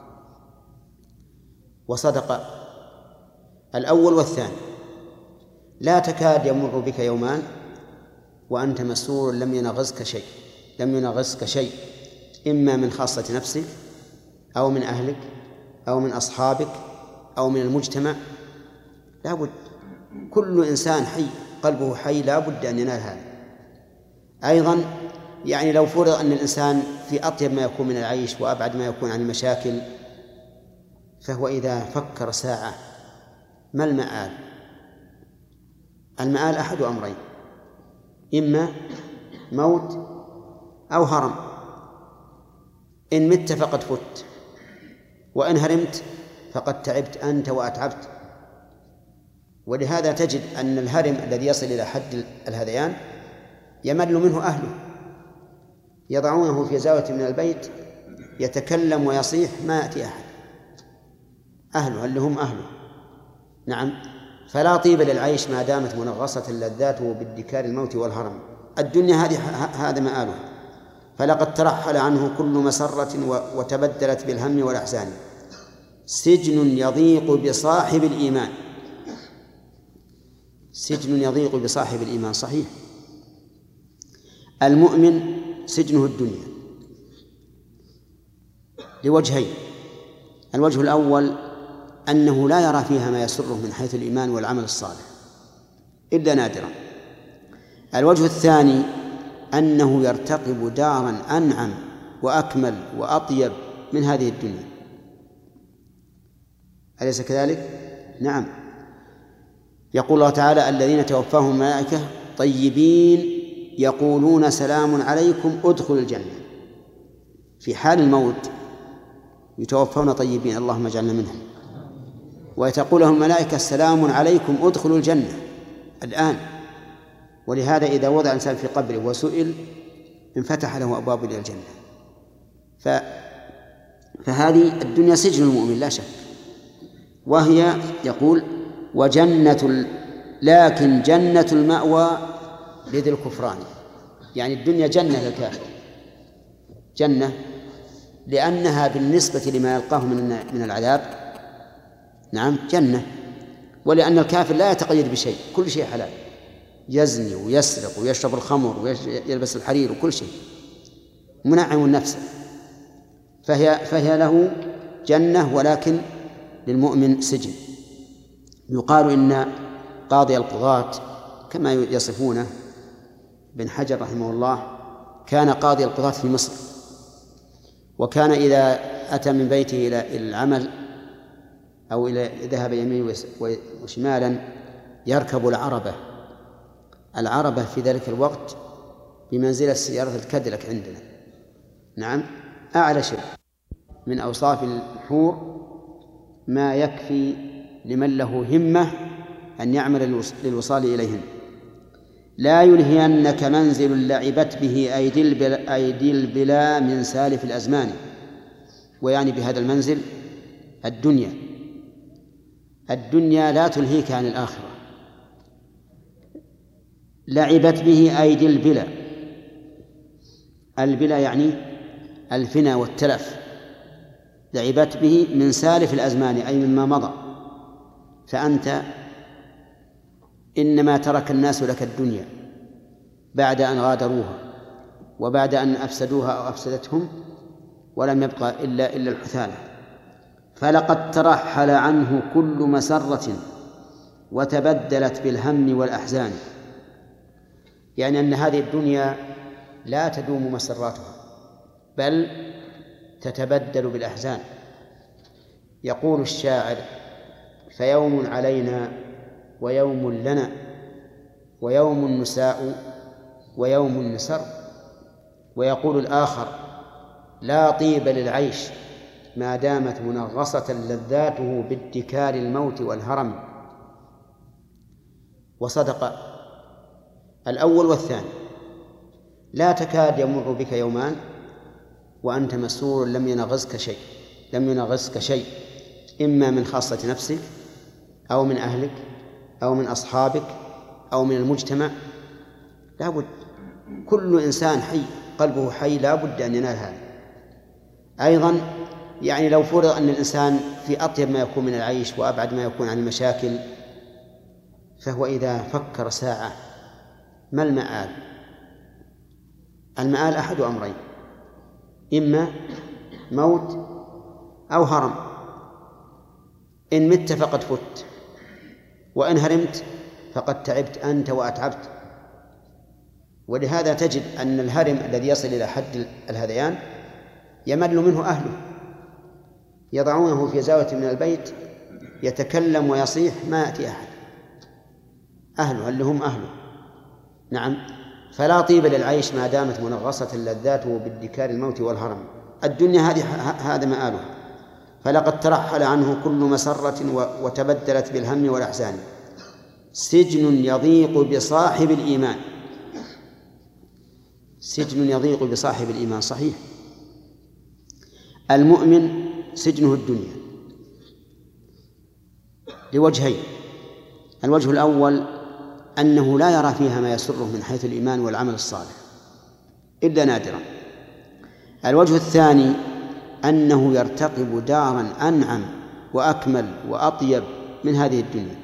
وصدق الأول والثاني. لا تكاد يمر بك يومان وأنت مسرور لم ينغصك شيء إما من خاصة نفسك أو من أهلك أو من أصحابك أو من المجتمع. لا بد، كل إنسان حي قلبه حي لا بد أن ينال هذا. أيضا يعني لو فرض أن الإنسان في أطيب ما يكون من العيش وأبعد ما يكون عن المشاكل، فهو إذا فكر ساعة ما المآل؟ المآل أحد أمرين: إما موت أو هرم. إن مت فقد فت، وإن هرمت فقد تعبت أنت وأتعبت. ولهذا تجد أن الهرم الذي يصل إلى حد الهذيان يمل منه أهله، يضعونه في زاوية من البيت يتكلم ويصيح ما يأتي أحد، أهله اللي هم أهله. نعم. فلا طيب للعيش ما دامت منغصة لذاته بادكار الموت والهرم. الدنيا هذا مآلها. فلقد ترحل عنه كل مسرة وتبدلت بالهم والأحزان. سجن يضيق بصاحب الإيمان. سجن يضيق بصاحب الإيمان صحيح. المؤمن سجنه الدنيا لوجهين: الوجه الأول أنه لا يرى فيها ما يسره من حيث الإيمان والعمل الصالح إلا نادرا. الوجه الثاني أنه يرتقب دارا أنعم وأكمل وأطيب من هذه الدنيا. أليس كذلك؟ نعم. يقول الله تعالى: الذين توفاهم الملائكة طيبين يقولون سلام عليكم ادخلوا الجنة. في حال الموت يتوفون طيبين، اللهم اجعلنا منهم، وتقول لهم الملائكة سلام عليكم ادخلوا الجنة الآن. ولهذا إذا وضع الإنسان في قبره وسئل انفتح له أبواب إلى الجنة. فهذه الدنيا سجن المؤمن لا شك، وهي يقول وجنة، لكن جنة المأوى لذي الكفران. يعني الدنيا جنة للكافر، جنة لأنها بالنسبة لما يلقاه من العذاب نعم جنة، ولأن الكافر لا يتقيد بشيء، كل شيء حلال، يزني ويسرق ويشرب الخمر ويلبس الحرير وكل شيء، منعم نفسه، فهي له جنة، ولكن للمؤمن سجن. يقال إن قاضي القضاة كما يصفونه بن حجر رحمه الله كان قاضي القضاة في مصر، وكان إذا أتى من بيته إلى العمل أو إلى ذهب يمين وشمالا يركب العربة في ذلك الوقت بمنزلة سيارة الكاديلاك عندنا، نعم، أعلى شيء من أوصاف الحور ما يكفي لمن له همة أن يعمل للوصال إليهن. لا يلهينك منزل لعبت به أيدي البلا من سالف الأزمان. ويعني بهذا المنزل الدنيا لا تلهيك عن الآخرة. لعبت به أيدي البلا يعني الفنا والتلف، لعبت به من سالف الأزمان أي مما مضى. فأنت إنما ترك الناس لك الدنيا بعد أن غادروها وبعد أن أفسدوها أو أفسدتهم، ولم يبقى إلا الحثالة. فلقد ترحل عنه كل مسرة وتبدلت بالهم والأحزان. يعني أن هذه الدنيا لا تدوم مسراتها بل تتبدل بالأحزان. يقول الشاعر: فيوم علينا ويوم لنا ويوم نساء ويوم نسر. ويقول الآخر: لا طيب للعيش ما دامت منغصة لذاته بادكار الموت والهرم. وصدق الأول والثاني. لا تكاد يمر بك يومان وأنت مسرور لم ينغصك شيء إما من خاصة نفسك أو من أهلك أو من أصحابك أو من المجتمع. لا بد، كل إنسان حي قلبه حي لا بد أن ينال هذا. أيضا يعني لو فرض أن الإنسان في أطيب ما يكون من العيش وأبعد ما يكون عن المشاكل، فهو إذا فكر ساعة ما المآل؟ المآل أحد أمرين: إما موت أو هرم. إن مت فقد فت، وإن هرمت فقد تعبت أنت وأتعبت. ولهذا تجد أن الهرم الذي يصل إلى حد الهذيان يمل منه أهله، يضعونه في زاوية من البيت يتكلم ويصيح ما يأتي أحد، أهله اللي هم أهله. نعم. فلا طيب للعيش ما دامت منغصة لذاته بادكار الموت والهرم. الدنيا هذا مآلها. فلقد ترحل عنه كل مسرة وتبدلت بالهم والأحزان. سجن يضيق بصاحب الإيمان. سجن يضيق بصاحب الإيمان صحيح. المؤمن سجنه الدنيا لوجهين: الوجه الأول أنه لا يرى فيها ما يسره من حيث الإيمان والعمل الصالح إلا نادرا. الوجه الثاني أنه يرتقب دارا أنعم وأكمل وأطيب من هذه الدنيا.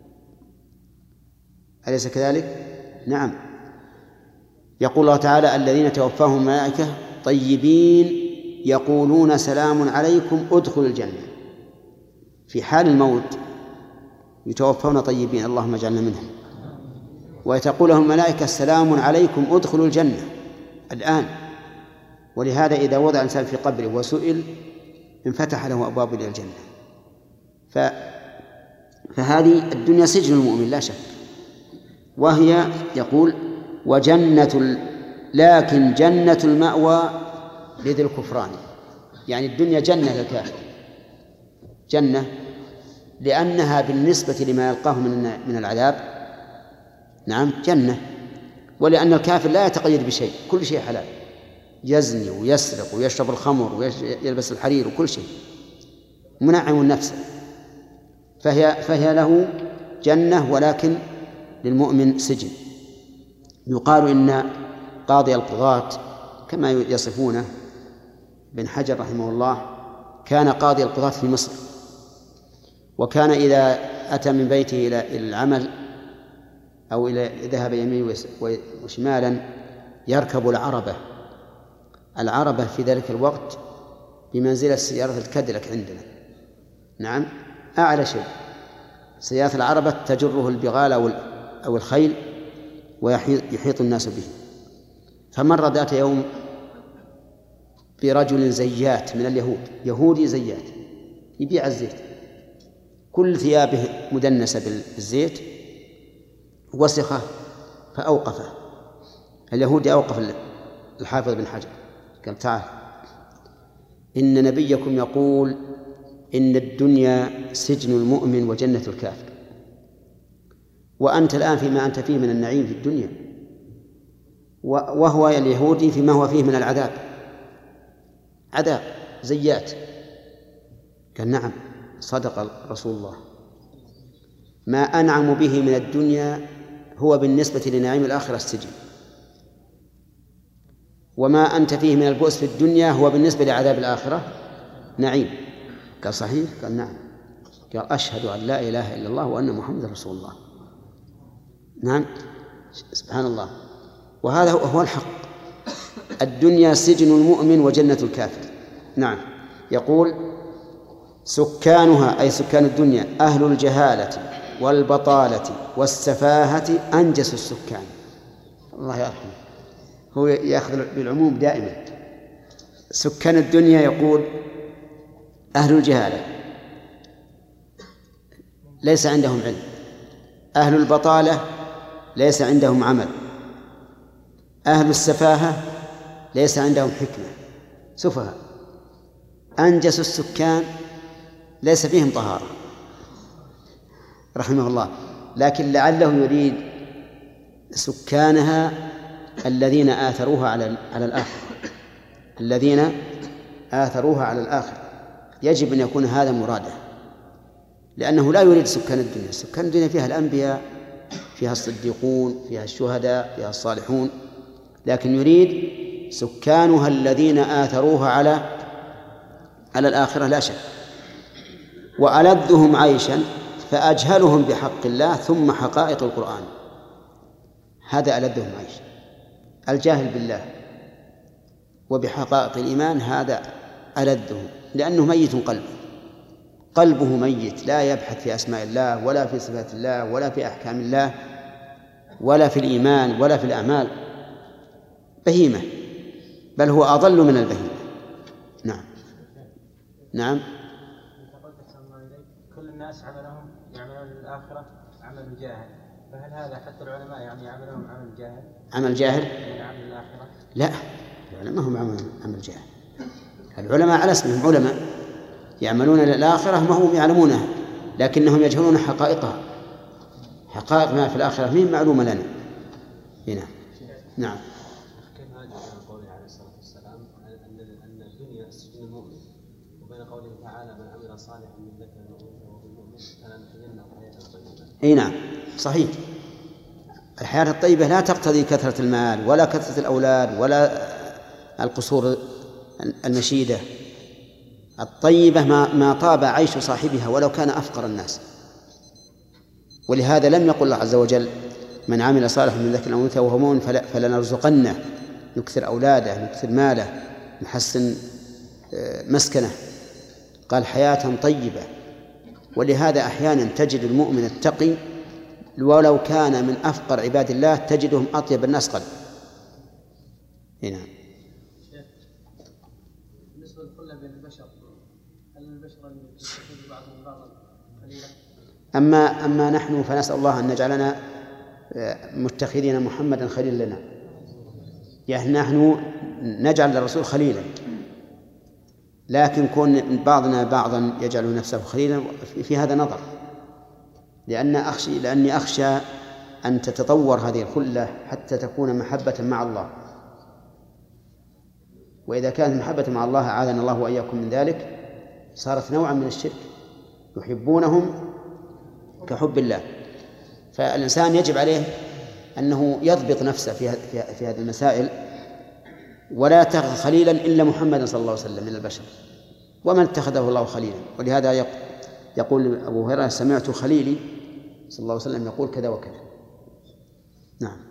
أليس كذلك؟ نعم. يقول الله تعالى: الذين توفاهم الملائكة طيبين يقولون سلام عليكم ادخلوا الجنة. في حال الموت يتوفون طيبين، اللهم اجعلنا منهم. وتقول لهم الملائكة سلام عليكم ادخلوا الجنة الآن. ولهذا إذا وضع الإنسان في قبره وسئل انفتح له أبواب إلى الجنة. فهذه الدنيا سجن المؤمن لا شك، وهي يقول لكن جنة المأوى لذي الكفران. يعني الدنيا جنة للكافر، جنة لأنها بالنسبة لما يلقاه من العذاب نعم جنة، ولأن الكافر لا يتقيد بشيء، كل شيء حلال، يزني ويسرق ويشرب الخمر ويلبس الحرير وكل شيء، منعم النفس، فهي له جنة، ولكن للمؤمن سجن. يقال إن قاضي القضاة كما يصفونه بن حجر رحمه الله كان قاضي القضاة في مصر، وكان إذا أتى من بيته إلى العمل أو ذهب يمين وشمالا يركب العربة في ذلك الوقت بمنزلة سيارة الكاديلاك عندنا، نعم أعلى شيء. سيارة العربة تجره البغال أو الخيل ويحيط الناس به. فمر ذات يوم برجل زيات من اليهود، يهودي زيات يبيع الزيت، كل ثيابه مدنسة بالزيت وسخة، فأوقفه اليهودي، أوقف الحافظ بن حجر قال: تعال، إن نبيكم يقول إن الدنيا سجن المؤمن وجنة الكافر، وأنت الآن فيما أنت فيه من النعيم في الدنيا، وهو اليهودي فيما هو فيه من العذاب، عذاب زيات. قال: نعم صدق رسول الله، ما أنعم به من الدنيا هو بالنسبة لنعيم الآخرة السجن، وما أنت فيه من البؤس في الدنيا هو بالنسبة لعذاب الآخرة نعيم. قال: صحيح؟ قال: نعم. قال: أشهد أن لا إله إلا الله وأن محمد رسول الله. نعم، سبحان الله. وهذا هو الحق، الدنيا سجن المؤمن وجنة الكافر. نعم. يقول: سكانها أي سكان الدنيا أهل الجهالة والبطالة والسفاهة أنجس السكان. الله يرحمه، هو يأخذ بالعموم دائما. سكان الدنيا يقول أهل الجهالة ليس عندهم علم، أهل البطالة ليس عندهم عمل، أهل السفاهة ليس عندهم حكمة، سفهاء. أنجس السكان ليس فيهم طهارة رحمه الله، لكن لعله يريد سكانها الذين آثروها على الآخرة، الذين آثروها على الآخرة. يجب أن يكون هذا مراده، لأنه لا يريد سكان الدنيا. سكان الدنيا فيها الأنبياء، فيها الصديقون، فيها الشهداء، فيها الصالحون، لكن يريد سكانها الذين آثروها على الآخرة لا شك. وألذهم عيشا فأجهلهم بحق الله ثم حقائق القرآن. هذا ألذهم عيشا، الجاهل بالله وبحقائق الإيمان، هذا ألذهم، لأنه ميت قلبه ميت، لا يبحث في أسماء الله ولا في صفات الله ولا في أحكام الله ولا في الإيمان ولا في الأعمال، بهيمة، بل هو أضل من البهيمة. نعم. نعم. كل الناس يعملون للآخرة عمل الجاهل، فهل هذا حتى العلماء يعملون عمل جاهل؟ عمل جاهل؟ عمل الآخرة؟ لا، العلماء هم عمل جاهل. العلماء على اسمهم علماء يعملون للآخرة ما هم يعلمونها، لكنهم يجهلون حقائقها، حقائق ما في الآخرة مين معلومة لنا هنا. نعم. كيف هذا قوله عليه الصلاة والسلام أن الدنيا سجن المؤمن، وبين قوله تعالى من عمل صالحا من ذكر أو أنثى وهو مؤمن فلنحيينه حياة طيبة؟ أي نعم صحيح. الحياة الطيبة لا تقتضي كثرة المال ولا كثرة الأولاد ولا القصور المشيدة. الطيبة ما طاب عيش صاحبها ولو كان أفقر الناس. ولهذا لم يقل الله عز وجل من عمل صالحا من ذكر أو أنثى وهو مؤمن فلنرزقنه، نكثر أولاده، نكثر ماله، نحسن مسكنه، قال حياة طيبة. ولهذا أحيانا تجد المؤمن التقي ولو كان من أفقر عباد الله تجدهم أطيب الناس قلب. هنا بالنسبة للخلة بين البشر، هل البشر يستفيد بعضهم بعضا قليلا؟ أما نحن فنسأل الله أن نجعلنا متخذين محمدا خليلا لنا، يعني نحن نجعل الرسول خليلا، لكن كون بعضنا بعضا يجعل نفسه خليلا في هذا نظر، لأني أخشى أن تتطور هذه الخلة حتى تكون محبة مع الله، وإذا كانت محبة مع الله أعاذنا الله وإياكم من ذلك صارت نوعا من الشرك، يحبونهم كحب الله. فالإنسان يجب عليه أنه يضبط نفسه في هذه المسائل، ولا يتخذ خليلا إلا محمدا صلى الله عليه وسلم من البشر، ومن اتخذه الله خليلا. ولهذا يقول أبو هريرة سمعت خليلي صلى الله عليه وسلم يقول كذا وكذا. نعم.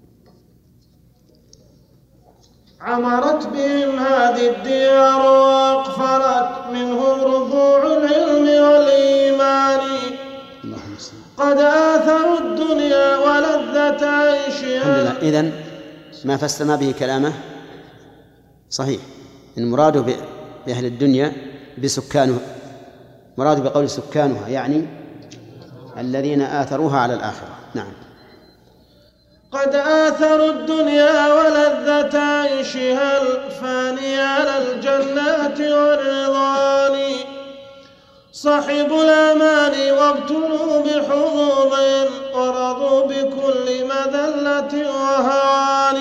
عمرت بهم هذه الديار وأقفلت منهم رفوع العلم والإيمان، قد آثروا الدنيا ولذة عيشها. الحمد لله. إذن ما فسرنا به كلامه صحيح، إن مراده بأهل الدنيا بسكانه، مراده بقول سكانها يعني الذين آثروها على الآخرة. نعم. قد آثروا الدنيا ولذة عيشها الفانية على الجنات والرضوان، صحبوا الأمان وابتلوا بحظوظ ورضوا بكل مذلة وهوان،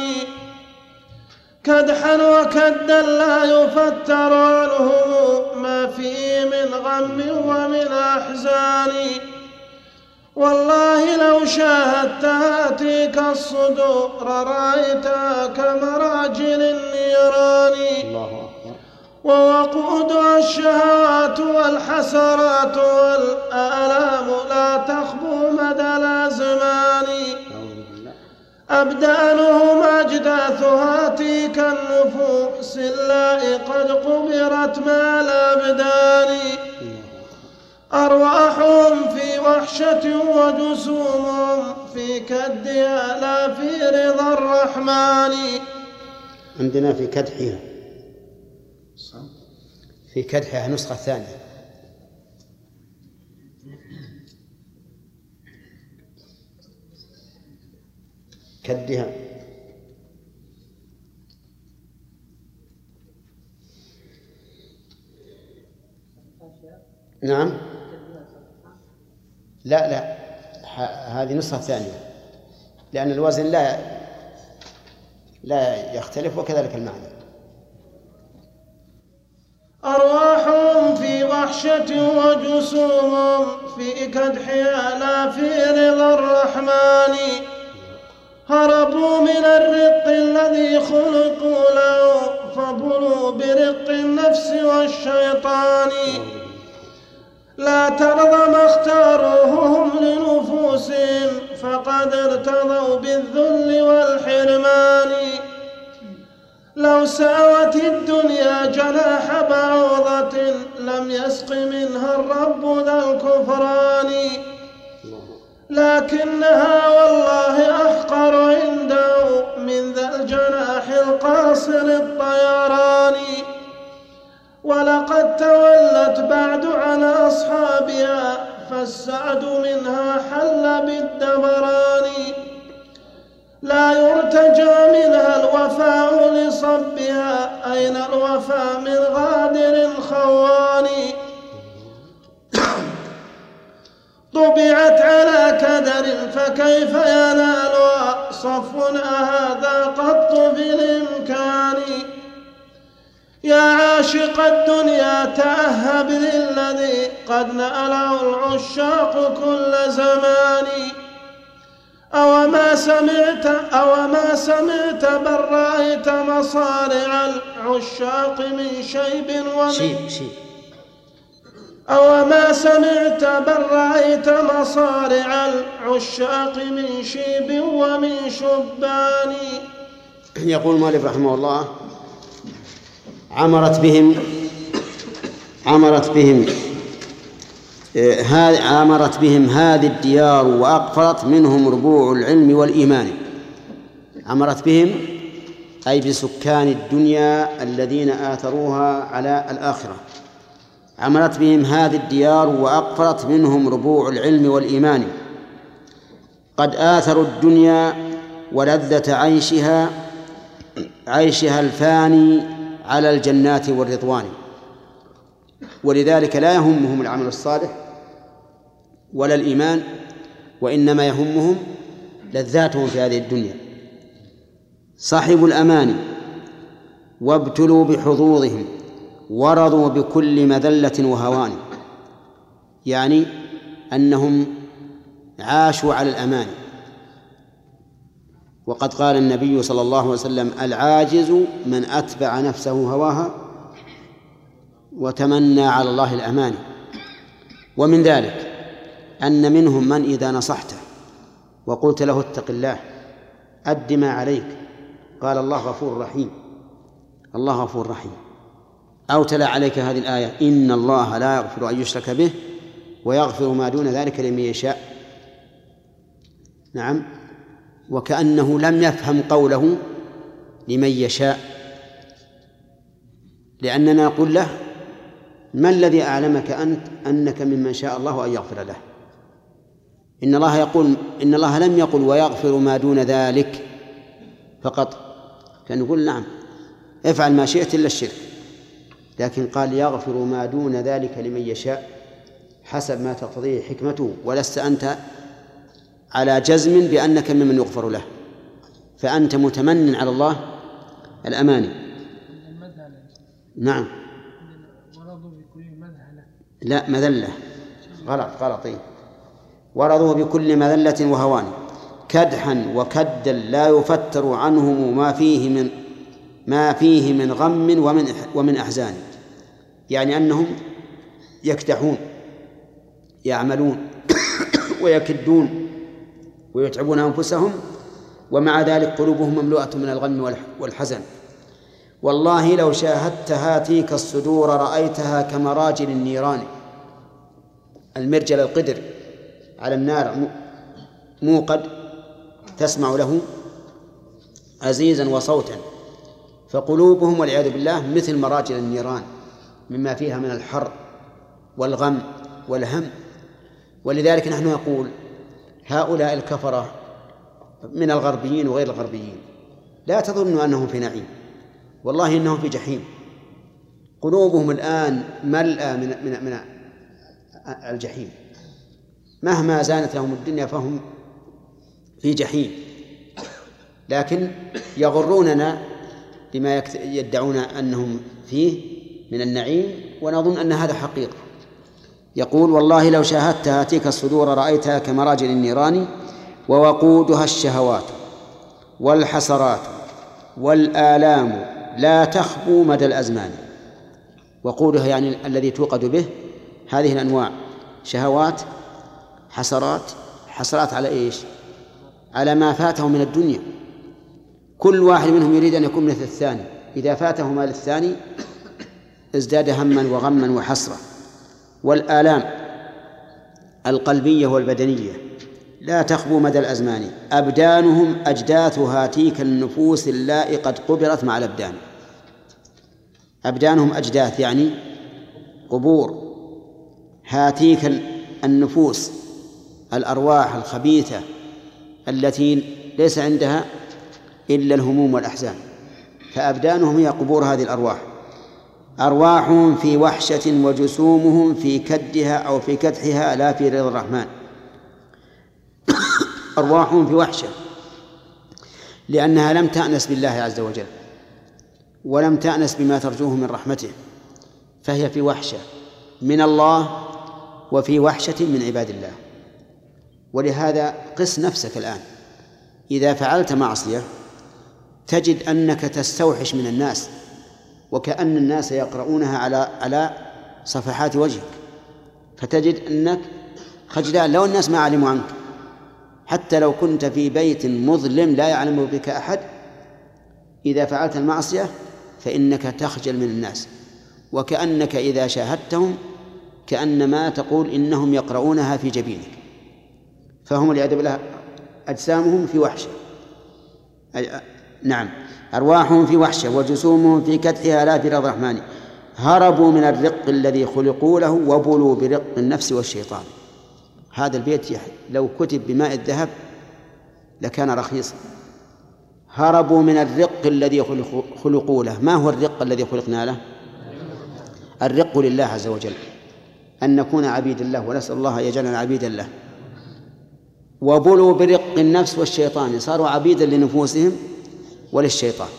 كدحا وكدا لا يفتر عنهم ما فيه من غم ومن أحزان، والله لو شاهدت هاتيك الصدور رأيتها كمراجل النيران، ووقودها الشهوات والحسرات والآلام لا تخبو مدى الأزمان، أبدانهم أجداثها تلك النفوس اللائي قد قبرت مع الأبدان، أرواحهم في وحشة وجسومهم في كدها لا في رضا الرحمن. عندنا في كدحها، في كدحها نسخة ثانية. كدها نعم. لا هذه نسخة ثانية، لأن الوزن لا يختلف وكذلك المعنى. أرواحهم في وحشة وجسومهم في كدحها لا في رضا الرحمن، هربوا من الرق الذي خلقوا له فبلوا برق النفس والشيطان، لا ترضى ما اختاروه هم لنفوسهم فقد ارتضوا بالذل والحرمان، لو ساوت الدنيا جناح بعوضة لم يسق منها الرب ذا الكفران، لكنها والله أحقر عنده من ذا الجناح القاصر الطيران، ولقد تولت بعد عن أصحابها فالسعد منها حل بالدبران، لا يرتجى منها الوفاء لصبها أين الوفاء من غادر خوان، طبعت على كدر فكيف ينالها صف أهذا قط في الإمكان، يا عاشق الدنيا تأهب للذي قد نأله العشاق كل زمان، أوما سمعت بل رأيت مصارع العشاق من شيب شيب أو ما سمعت بل رأيت مصارع العشاق من شيب ومن شبان. يقول المؤلف رحمه الله: عمرت بهم هذه الديار وأقفرت منهم ربوع العلم والإيمان. عمرت بهم أي بسكان الدنيا الذين آثروها على الآخرة. عمرت بهم هذه الديار وأقفرت منهم ربوع العلم والإيمان. قد آثروا الدنيا ولذة عيشها الفاني على الجنات والرضوان، ولذلك لا يهمهم العمل الصالح ولا الإيمان، وإنما يهمهم لذاتهم في هذه الدنيا. صحبوا الأماني وابتلوا بحظوظهم ورضوا بكل مذلة وهوان، يعني أنهم عاشوا على الأماني. وقد قال النبي صلى الله عليه وسلم: العاجز من أتبع نفسه هواها وتمنى على الله الأماني. ومن ذلك أن منهم من إذا نصحته وقلت له اتق الله أد ما عليك قال الله غفور رحيم، الله غفور رحيم، أو تلا عليك هذه الآية: إن الله لا يغفر أن يشرك به ويغفر ما دون ذلك لمن يشاء. نعم، وكأنه لم يفهم قوله لمن يشاء، لأننا نقول له: ما الذي أعلمك أنك ممن شاء الله أن يغفر له؟ إن الله لم يقل ويغفر ما دون ذلك فقط، كان يقول نعم افعل ما شئت إلا الشرك، لكن قال يغفر ما دون ذلك لمن يشاء حسب ما تقتضيه حكمته، ولست أنت على جزم بأنك ممن يغفر له، فأنت متمن على الله الأماني. نعم، لا مذلة، غلط. ورضوا بكل مذلة وهوان كدحا وكدا لا يفتر عنهم ما فيه من غم ومن أحزان، يعني أنهم يكدحون يعملون ويكدون ويتعبون أنفسهم، ومع ذلك قلوبهم مملوءة من الغم والحزن. والله لو شاهدت هاتيك الصدور رأيتها كمراجل النيران. المرجل القدر على النار موقد تسمع له عزيزا وصوتا، فقلوبهم والعياذ بالله مثل مراجل النيران مما فيها من الحر والغم والهم. ولذلك نحن نقول هؤلاء الكفرة من الغربيين وغير الغربيين لا تظنوا أنهم في نعيم، والله إنهم في جحيم. قلوبهم الآن ملأى من الجحيم، مهما زانت لهم الدنيا فهم في جحيم، لكن يغروننا بما يدعون أنهم فيه من النعيم، ونظن أن هذا حقيقة. يقول: والله لو شاهدت هاتيك الصدور رأيتها كمراجل النيران ووقودها الشهوات والحسرات والآلام لا تخبو مدى الأزمان. وقودها يعني الذي توقد به هذه الأنواع: شهوات، حسرات على إيش؟ على ما فاته من الدنيا. كل واحد منهم يريد أن يكون مثل الثاني، إذا فاته ما للثاني ازداد هما وغما وحسرة. والآلام القلبية والبدنية لا تخبو مدى الأزمان. أبدانهم أجداث هاتيك النفوس اللائي قد قبرت مع الأبدان. أبدانهم أجداث يعني قبور، هاتيك النفوس الأرواح الخبيثة التي ليس عندها إلا الهموم والأحزان، فأبدانهم هي قبور هذه الأرواح. أرواحهم في وحشة وجسومهم في كدها أو في كدحها لا في رضا الرحمن. أرواحهم في وحشة لأنها لم تأنس بالله عز وجل ولم تأنس بما ترجوه من رحمته، فهي في وحشة من الله وفي وحشة من عباد الله. ولهذا قس نفسك الآن، إذا فعلت معصية تجد أنك تستوحش من الناس، وكأن الناس يقرؤونها على صفحات وجهك، فتجد أنك خجلان لو الناس ما علموا عنك، حتى لو كنت في بيت مظلم لا يعلم بك أحد، إذا فعلت المعصية فإنك تخجل من الناس، وكأنك إذا شاهدتهم كأنما تقول إنهم يقرؤونها في جبينك، فهم والعياذ بالله أجسامهم في وحشة، نعم أرواحهم في وحشة وجسومهم في كدحها لا في رضا الرحمن، هربوا من الرق الذي خلقوا له وبلوا برق النفس والشيطان. هذا البيت لو كتب بماء الذهب لكان رخيصا. هربوا من الرق الذي خلقوا له. ما هو الرق الذي خلقنا له؟ الرق لله عز وجل، أن نكون عبيد الله، ونسأل الله يجعلنا عبيدا له. وبلوا برق النفس والشيطان، صاروا عبيدا لنفوسهم وللشيطان.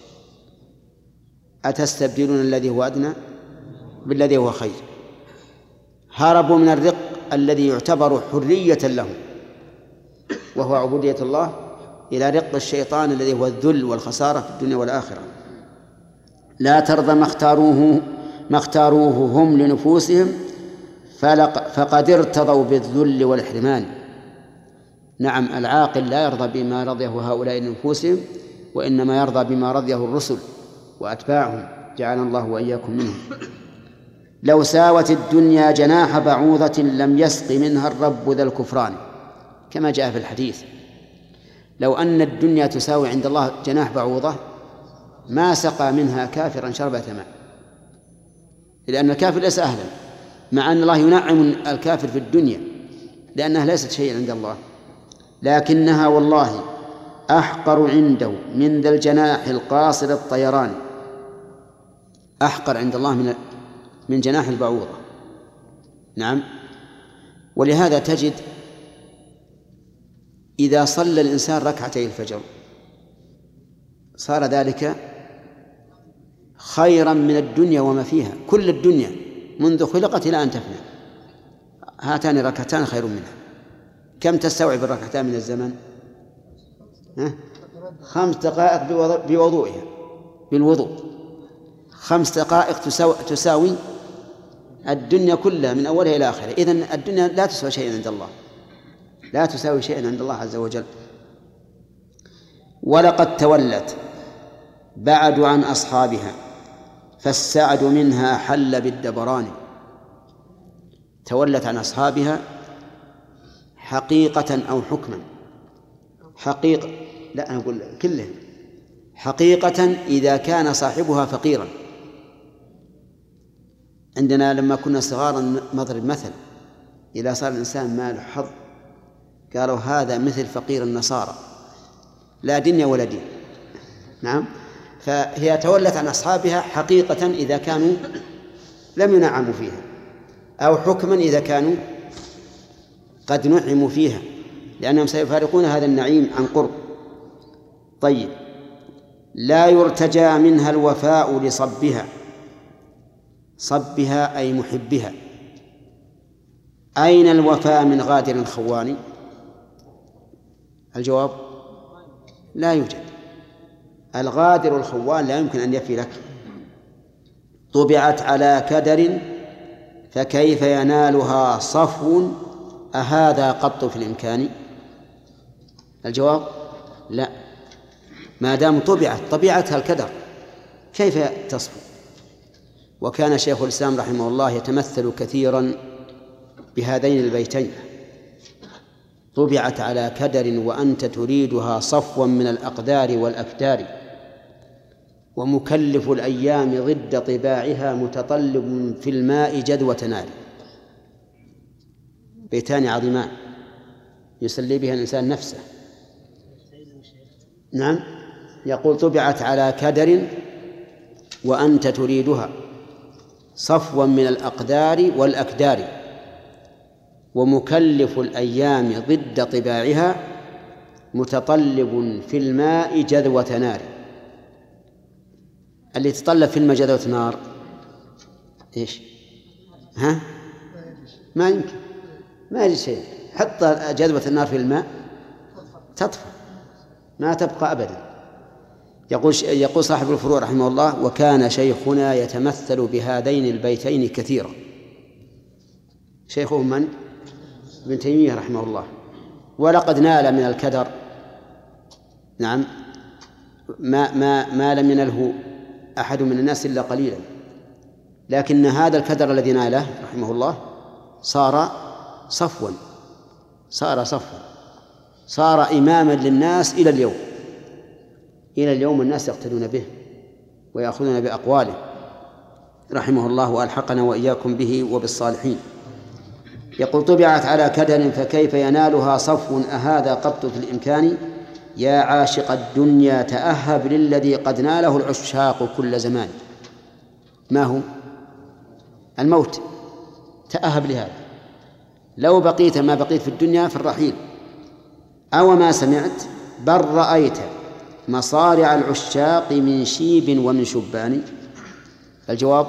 أتستبدلون الذي هو أدنى بالذي هو خير. هربوا من الرق الذي يعتبر حرية لهم وهو عبودية الله إلى رق الشيطان الذي هو الذل والخسارة في الدنيا والآخرة. لا ترضى ما اختاروه هم لنفوسهم فقد ارتضوا بالذل والحرمان. نعم العاقل لا يرضى بما رضيه هؤلاء لنفوسهم، وإنما يرضى بما رضيه الرسل وأتباعهم، جعلنا الله وإياكم منهم. لو ساوت الدنيا جناح بعوضة لم يسق منها الرب ذا الكفران، كما جاء في الحديث. لو أن الدنيا تساوي عند الله جناح بعوضة ما سقى منها كافرا شربة ماء، لأن الكافر ليس أهلا، مع أن الله ينعم الكافر في الدنيا لأنها ليست شيئا عند الله، لكنها والله أحقر عنده من ذا الجناح القاصر الطيران. أحقر عند الله من جناح البعوضة. نعم. ولهذا تجد إذا صلى الإنسان ركعتي الفجر صار ذلك خيرا من الدنيا وما فيها. كل الدنيا منذ خلقت إلى أن تفنى هاتان ركعتان خير منها. كم تستوعب الركعتان من الزمن؟ 5 دقائق بوضوئها، بالوضوء 5 دقائق تساوي الدنيا كلها من أولها إلى آخرها. إذن الدنيا لا تساوي شيئا عند الله، لا تساوي شيئا عند الله عز وجل. ولقد تولت بعد عن أصحابها فالسعد منها حل بالدبران. تولت عن أصحابها حقيقة أو حكما. حقيقة لا أنا أقول كلهم. حقيقة إذا كان صاحبها فقيرا. عندنا لما كنا صغارا نضرب مثل، إذا صار الإنسان ماله حظ قالوا هذا مثل فقير النصارى، لا دنيا ولا دين. نعم. فهي تولت عن أصحابها حقيقة إذا كانوا لم ينعموا فيها، أو حكما إذا كانوا قد نعموا فيها، لأنهم سيفارقون هذا النعيم عن قرب. طيب. لا يرتجى منها الوفاء لصبها. صبها أي محبها. أين الوفاء من غادر خوان؟ الجواب لا يوجد. الغادر الخوان لا يمكن أن يفي لك. طبعت على كدر فكيف ينالها صفو أهذا قط في الإمكان؟ الجواب لا، ما دام طبيعتها الكدر كيف تصفو؟ وكان شيخ الإسلام رحمه الله يتمثل كثيرا بهذين البيتين: طبعت على كدر وأنت تريدها صفوا من الأقدار والأكدار، ومكلف الأيام ضد طباعها متطلب في الماء جدوى نار. بيتان عظيمان يسلي بها الإنسان نفسه. نعم. يقول طبعت على كدر وأنت تريدها صفوا من الأقدار والأكدار، ومكلف الأيام ضد طباعها متطلب في الماء جذوة نار. اللي يتطلب في الماء جذوة نار إيش؟ ما يمكن، ما يجي شيء. حط جذوة النار في الماء تطفى، ما تبقى أبدا. يقول صاحب الفروع رحمه الله: وكان شيخنا يتمثل بهذين البيتين كثيرا. شيخهم من؟ ابن تيمية رحمه الله. ولقد نال من الكدر نعم ما لم ينله أحد من الناس إلا قليلا، لكن هذا الكدر الذي ناله رحمه الله صار صفوا، صار إماما للناس إلى اليوم الناس يقتدون به ويأخذون بأقواله رحمه الله، وألحقنا وإياكم به وبالصالحين. يقول: طبعت على كدر فكيف ينالها صفو أهذا قبط في الإمكان، يا عاشق الدنيا تأهب للذي قد ناله العشاق كل زمان. ما هو؟ الموت. تأهب لهذا، لو بقيت ما بقيت في الدنيا في الرحيل. أو ما سمعت بل رأيت مصارع العشاق من شيب ومن شبان. الجواب: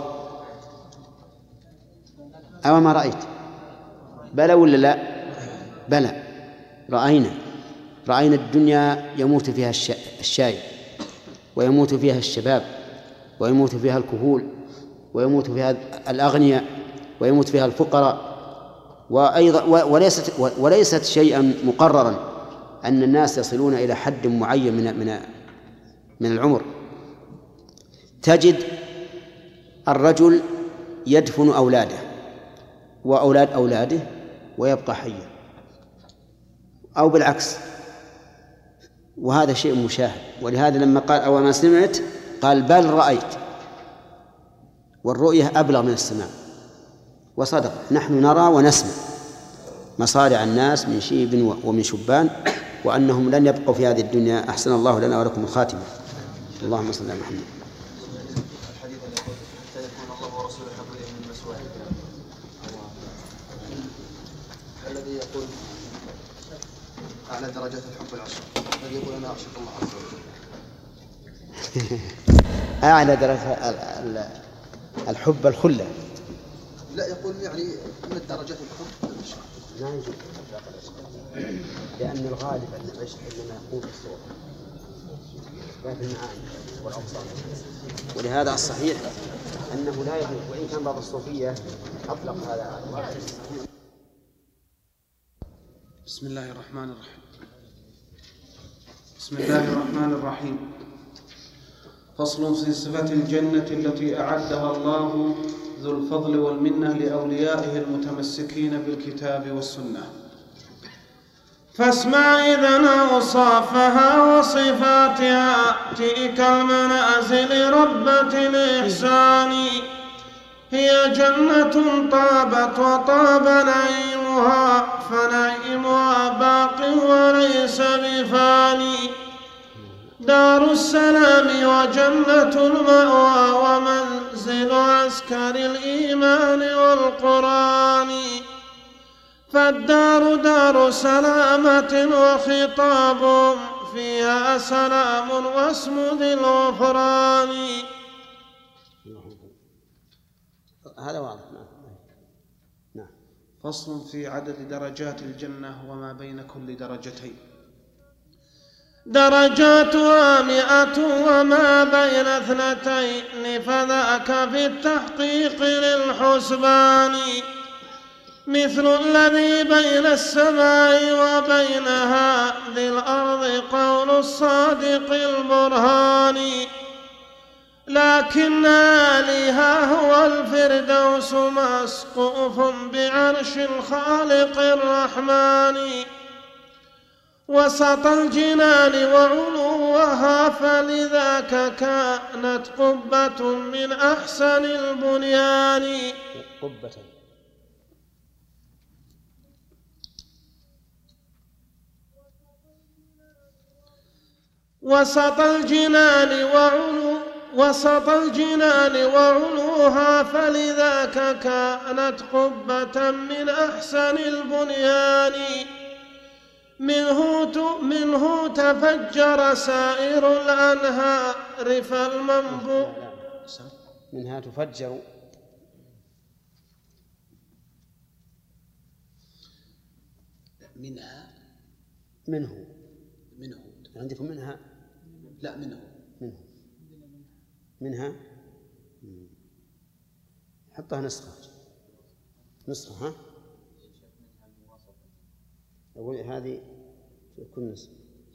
أو ما رأيت. بلى ولا لا؟ بلى، رأينا الدنيا يموت فيها الشايب، ويموت فيها الشباب، ويموت فيها الكهول، ويموت فيها الأغنياء، ويموت فيها الفقراء. وأيضا وليست شيئا مقررا أن الناس يصلون إلى حد معين من العمر. تجد الرجل يدفن أولاده وأولاد أولاده ويبقى حيا، أو بالعكس، وهذا شيء مشاهد. ولهذا لما قال أو ما سمعت قال بل رأيت، والرؤية أبلغ من السماع. وصدق، نحن نرى ونسمع مصارع الناس من شيب ومن شبان، وأنهم لن يبقوا في هذه الدنيا. أحسن الله لنا ولكم الخاتمة. اللهم صل على محمد. الحديث يقول: حتى يكون الله ورسوله أحب إليه من مسواه. الذي يقول أعلى درجات الحب العشق، الذي يقول أنا أعشق الله عز وجل. أعلى درجة الحب الخلة. لا، يقول يعني من درجات الحب العشق. لا يجوز، لأن الغالب أن العشق إنما يكون في الصور لا في المعاني والأوصاف. ولهذا الصحيح أنه لا يجوز، وإن كان بعض الصوفية أطلق هذا. بسم الله الرحمن الرحيم. بسم الله الرحمن الرحيم. فصل في صفة الجنة التي أعدها الله ذو الفضل والمنة لأوليائه المتمسكين بالكتاب والسنة. فاسمع إذن أوصافها وصفاتها، تلك المنازل ربة الإحسان، هي جنة طابت وطاب نعيمها، فنعيمها باق وليس بفاني، دار السلام وجنة المأوى، ومنزل عسكر الإيمان والقرآن، فالدار دار سلامة وخطاب فيها سلام واسم ذي الغفران. هذا واضح. نعم. فصل في عدد درجات الجنة وما بين كل درجتين. درجاتها 100 وما بين 2، فذاك في التحقيق للحسبان، مثل الذي بين السماء وبينها ذي الأرض قول الصادق البرهان، لكن آلها هو الفردوس مسقوف بعرش الخالق الرحمن، وسط الجنان وعلوها فلذاك كانت قبة من أحسن البنيان. وسط الجنان وعلوها فلذاك كانت قبة من أحسن البنيان، منه تفجر سائر الأنهار فالمنبوع. منها تفجر منه عندكم منها؟ لا، منها حطها نسخة ها أقول هذه كنس.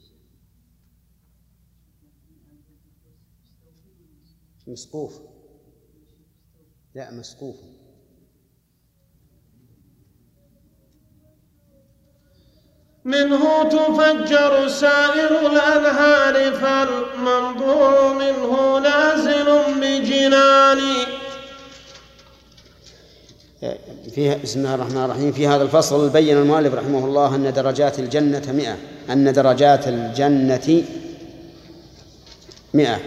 مسقوف. لا مسقوف. منه تفجر سائر الأنهار فالمنظور منه نازل بجنان. فيها بسم الله الرحمن الرحيم. في هذا الفصل بين المؤلف رحمه الله أن درجات الجنة 100. أن درجات الجنة 100.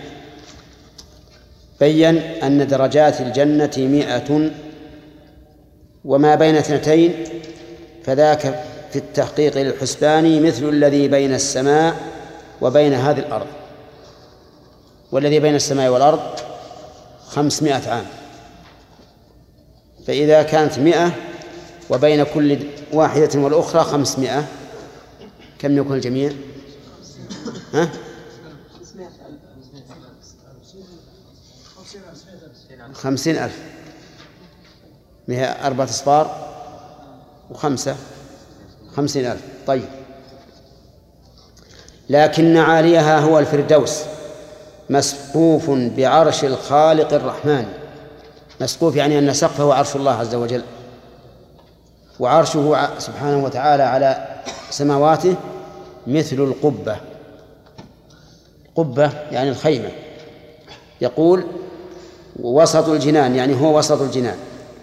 بين أن درجات الجنة 100، وما بين 2 فذاك في التحقيق للحسبان مثل الذي بين السماء وبين هذه الأرض، والذي بين السماء والأرض 500 عام. فإذا كانت 100 وبين كل واحدة والأخرى 500، كم يكون الجميع؟ 50,000. 4 أصفار و5 50,000. طيب، لكن عاليها هو الفردوس مسقوف بعرش الخالق الرحمن. مسقوف يعني أن سقفه عرش الله عز وجل، وعرشه سبحانه وتعالى على سماواته مثل القبة. قبة يعني الخيمة. يقول وسط الجنان، يعني هو وسط الجنان،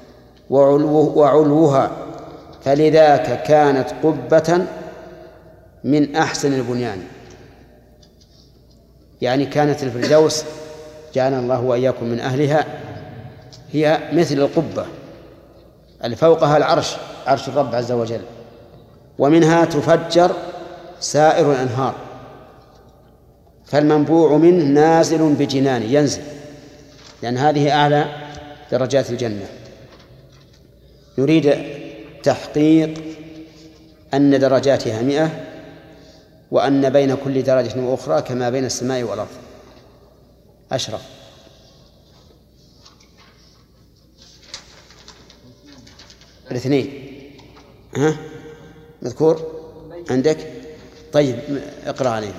وعلوها فلذاك كانت قبة من أحسن البنيان. يعني كانت الفردوس جعلنا الله وإياكم من أهلها هي مثل القبة اللي فوقها العرش، عرش الرب عز وجل. ومنها تفجر سائر الأنهار، فالمنبوع منه نازل بجنان، ينزل، لأن هذه أعلى درجات الجنة. نريد تحقيق أن درجاتها 100، وأن بين كل درجة وأخرى كما بين السماء والأرض. أشرف. الاثنين مذكور عندك؟ طيب اقرأ عليه.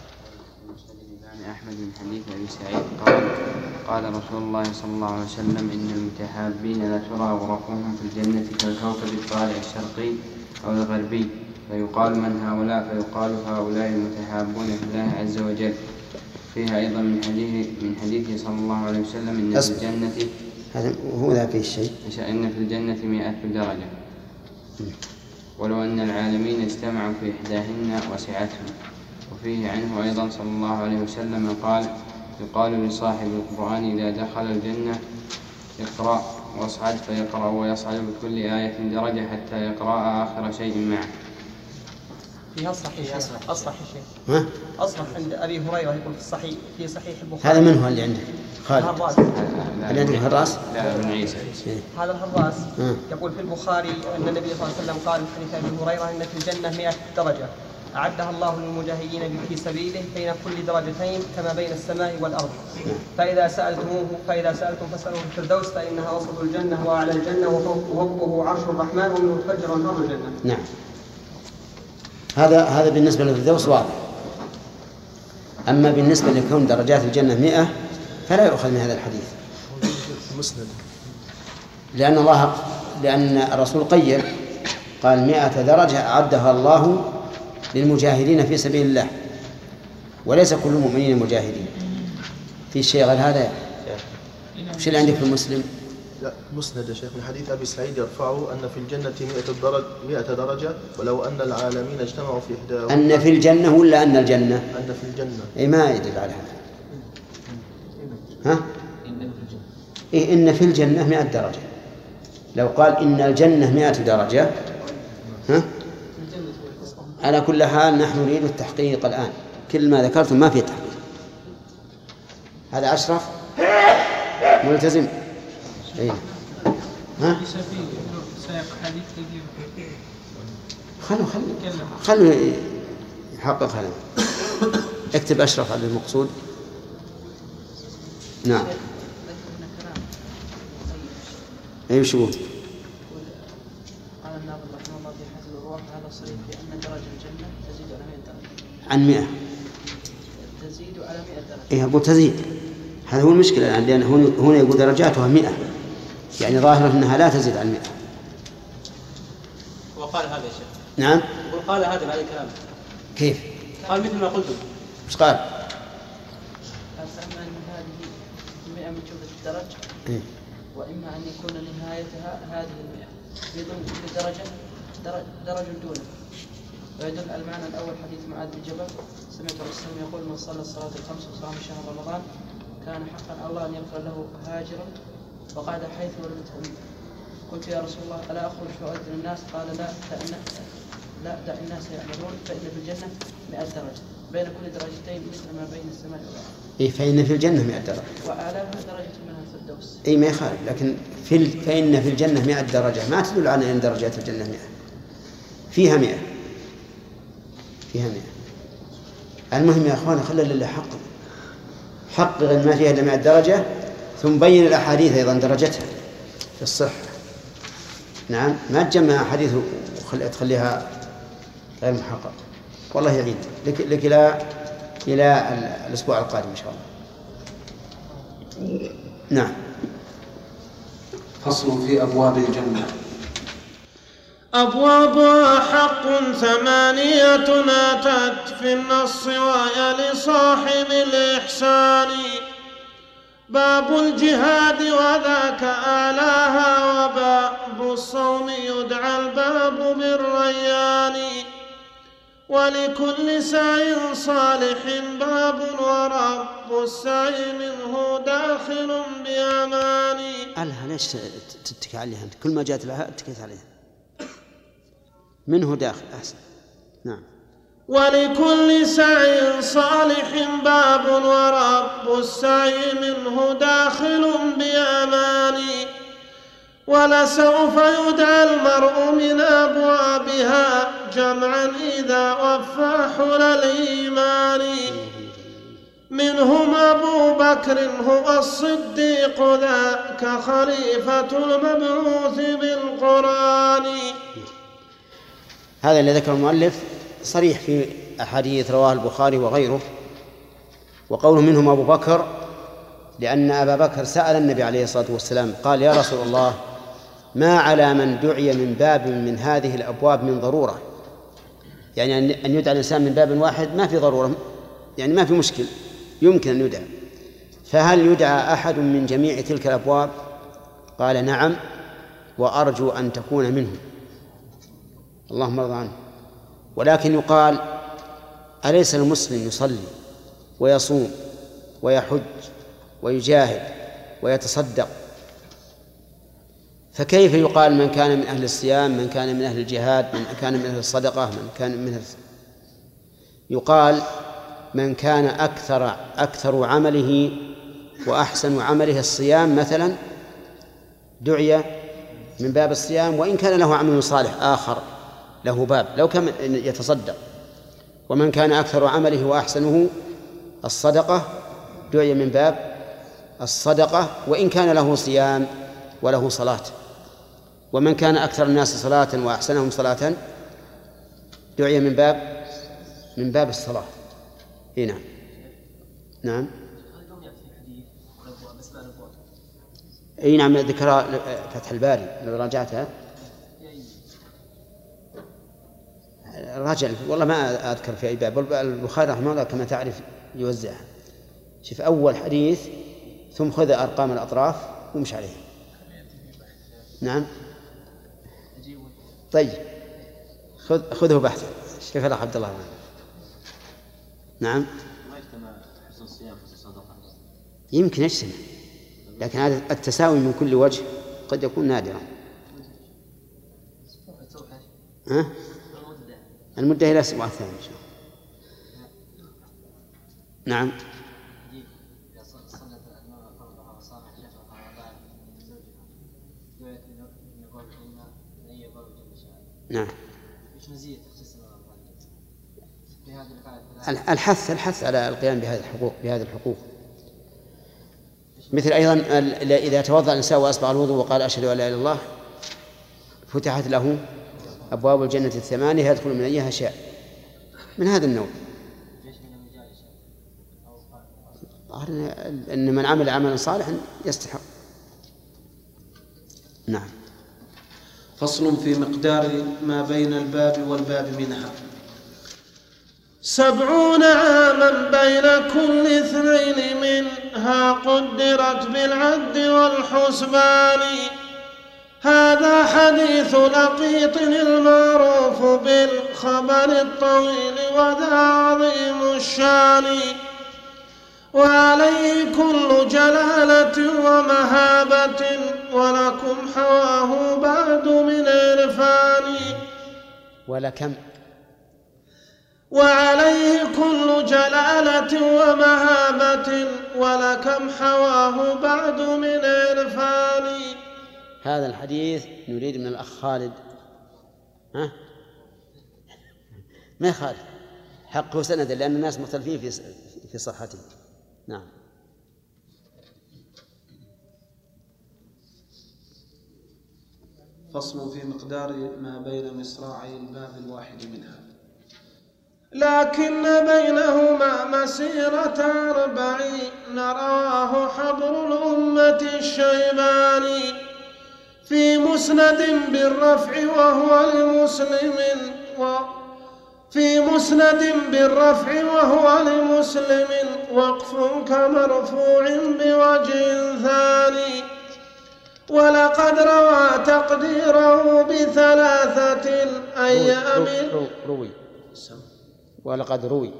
أحمد بن حديث أبي سعيد قال رسول الله صلى الله عليه وسلم: إن المتحابين لا ترى غرفهم في الجنة كالكوكب الطالع الشرقي أو الغربي، فيقال من هؤلاء؟ فيقال هؤلاء المتحابون في الله عز وجل. فيها أيضا من حديثه صلى الله عليه وسلم: إن في الجنة هذا هو ذا فيه الشيء، إن في الجنة 100 درجة، ولو أن العالمين اجتمعوا في إحداهن وسعتهم. وفيه عنه أيضا صلى الله عليه وسلم قال: يقال لصاحب القرآن إذا دخل الجنة: اقرأ واصعد، فيقرأ ويصعد بكل آية درجة حتى يقرأ آخر شيء معه. فيها صحيح شيء. أصرح عند أبي هريرة يقول في صحيح البخاري. هذا من هو اللي عندك؟ خالد اللي عندك الهراس؟ لا، ابن عيسى. هذا الهراس يقول في البخاري أن النبي صلى الله عليه وسلم قال في حديث أبي هريرة: إن في الجنة 100 درجة أعدها الله للمجاهدين في سبيله بين كل درجتين كما بين السماء والأرض. فإذا سألتم فاسألوا في الفردوس فإنها وسط الجنة وأعلى الجنة وفوقه عرش الرحمن ومنه تفجر أنهار الجنة. نعم، هذا بالنسبة للفردوس واضح. أما بالنسبة لكون درجات الجنة 100 فلا يؤخذ من هذا الحديث، لأن الرسول قيد قال 100 درجة أعدها الله للمجاهدين في سبيل الله، وليس كل المؤمنين مجاهدين. في شيء غير هذا؟ وش اللي عندك في المسلم؟ لا، مسند يا شيخ. من حديث أبي سعيد يرفعه أن في الجنة 100 درجة، ولو أن العالمين اجتمعوا في إحداهن. أن في الجنة ولا أن الجنة؟ أن في الجنة. إيه، ما يدل على هذا. إيه، إن في الجنة 100 درجة. لو قال إن الجنة 100 درجة على كل حال نحن نريد التحقيق الآن. كل ما ذكرتم ما فيه تحقيق. هذا أشرف ملتزم. إيه. خلوا يحقق هذا. اكتب أشرف على المقصود. نعم. أي شو؟ قال الناظم رحمه الله في حزب الروح: هذا صريح بأن عن 100. تزيد على 100 درجة. إيه أقول تزيد، هذا هو المشكلة، لأن هنا يقول درجاتها 100، يعني ظاهرة أنها لا تزيد عن 100. وقال هذا يا شيخ. نعم. وقال هذا بعد كلام. كيف؟ قال مثل ما قلتم. إيش قال؟ فأما أن هذه 100 من جملة الدرج، إيه؟ وإما أن يكون نهايتها هذه 100 بدون كل درجة درج دونه. ويدل المعنى الأول حديث معاذ بن جبل سمعت الرسول يقول من صلى الصلاة الخمس وصام شهر رمضان كان حقا على الله أن يغفر له هاجرا وقعد حيث ولدت أمه. قلت يا رسول الله ألا أخرج فأؤذن الناس؟ قال لا دع الناس يعملون فإن في الجنة 100 درجة بين كل درجتين مثل ما بين السماء والأرض. إيه فإن في الجنة 100 درجة. وأعلاها درجة منها الفردوس. إيه ما يخالف، لكن فإن في الجنة 100 درجة ما تدل على أن درجات الجنة 100. فيها 100. المهم يا أخوان خلى لله حقق ما فيها إلا 100 درجة، ثم بين الأحاديث أيضا درجتها في الصحة. نعم، ما تجمع أحاديث وتخليها غير محقق. والله يعين لك إلى الأسبوع القادم إن شاء الله. نعم. فصل في أبواب الجنة. أبوابها حق 8 أتت في النص وهي لصاحب الإحسان. باب الجهاد وذاك أعلاها، وباب الصوم يدعى الباب بالريان. ولكل سعي صالح باب، ورب السعي منه داخل بأمان. ألها ليش تتكي عليها أنت؟ كل ما جاءت لها اتكيت عليها. منه داخل أحسن. نعم. ولكل سعي صالح باب، ورب السعي منه داخل بأمان. ولسوف يدعى المرء من أبوابها جمعا إذا وفى حلل الإيمان. منهم أبو بكر هو الصديق ذاك خليفة المبعوث بالقرآن. هذا اللي ذكر المؤلف صريح في أحاديث رواه البخاري وغيره. وقوله منهم أبو بكر لأن أبا بكر سأل النبي عليه الصلاة والسلام قال يا رسول الله ما على من دعي من باب من هذه الأبواب من ضرورة، يعني أن يدعى الإنسان من باب واحد ما في ضرورة، يعني ما في مشكل يمكن أن يدعى، فهل يدعى أحد من جميع تلك الأبواب؟ قال نعم وأرجو أن تكون منهم، اللهم ارض عنه. ولكن يقال أليس المسلم يصلي ويصوم ويحج ويجاهد ويتصدق، فكيف يقال من كان من أهل الصيام، من كان من أهل الجهاد، من كان من أهل الصدقة، من كان من أهل... يقال من كان أكثر عمله وأحسن عمله الصيام مثلا دعي من باب الصيام، وإن كان له عمل صالح آخر له باب لو كان يتصدق. ومن كان أكثر عمله وأحسنه الصدقة دعي من باب الصدقة وإن كان له صيام وله صلاة. ومن كان أكثر الناس صلاة وأحسنهم صلاة دعي من باب الصلاة. نعم. نعم. اي نعم ذكر فتح الباري لو راجعتها راجع والله ما أذكر في أي باب. البخاري رحمه الله كما تعرف يوزعها. شوف أول حديث ثم خذ أرقام الأطراف ومش عليه. نعم طيب خذه بحثا. كيف الأخ عبد الله؟ نعم يمكن يجتمع، لكن هذا التساوي من كل وجه قد يكون نادرا. المدة إلى الأسبوع الثاني إن شاء الله. نعم. نعم. الحث على القيام بهذه الحقوق. مثل أيضا إذا توضأ الإنسان وأسبغ الوضوء وقال أشهد أن لا إله إلا الله فتحت له أبواب الجنة 8 يدخل من أيها شاء، من هذا النوع. أن من عمل عملا صالحا يستحق. نعم. فصل في مقدار ما بين الباب والباب منها. 70 عاما بين كل 2 منها قدرت بالعد والحسبان. هذا حديث لقيط المعروف بالخبر الطويل وذا عظيم الشان. وعليه كل جلالة ومهابة ولكم حواه بعد من عرفان. ولكم. وعليه كل جلالة ومهابة ولكم حواه بعد من عرفان. هذا الحديث نريد من الأخ خالد ما يخالف حقه سندا لأن الناس مختلفين في صحته. نعم. فصل في مقدار ما بين مصراعي الباب الواحد منها. لكن بينهما مسيرة 40 رواه حبر الأمة الشيباني في مسند بالرفع وهو لمسلم وقف كمرفوع بوجه ثاني. ولقد روى تقديره ب3 أيام. روي. ولقد روي.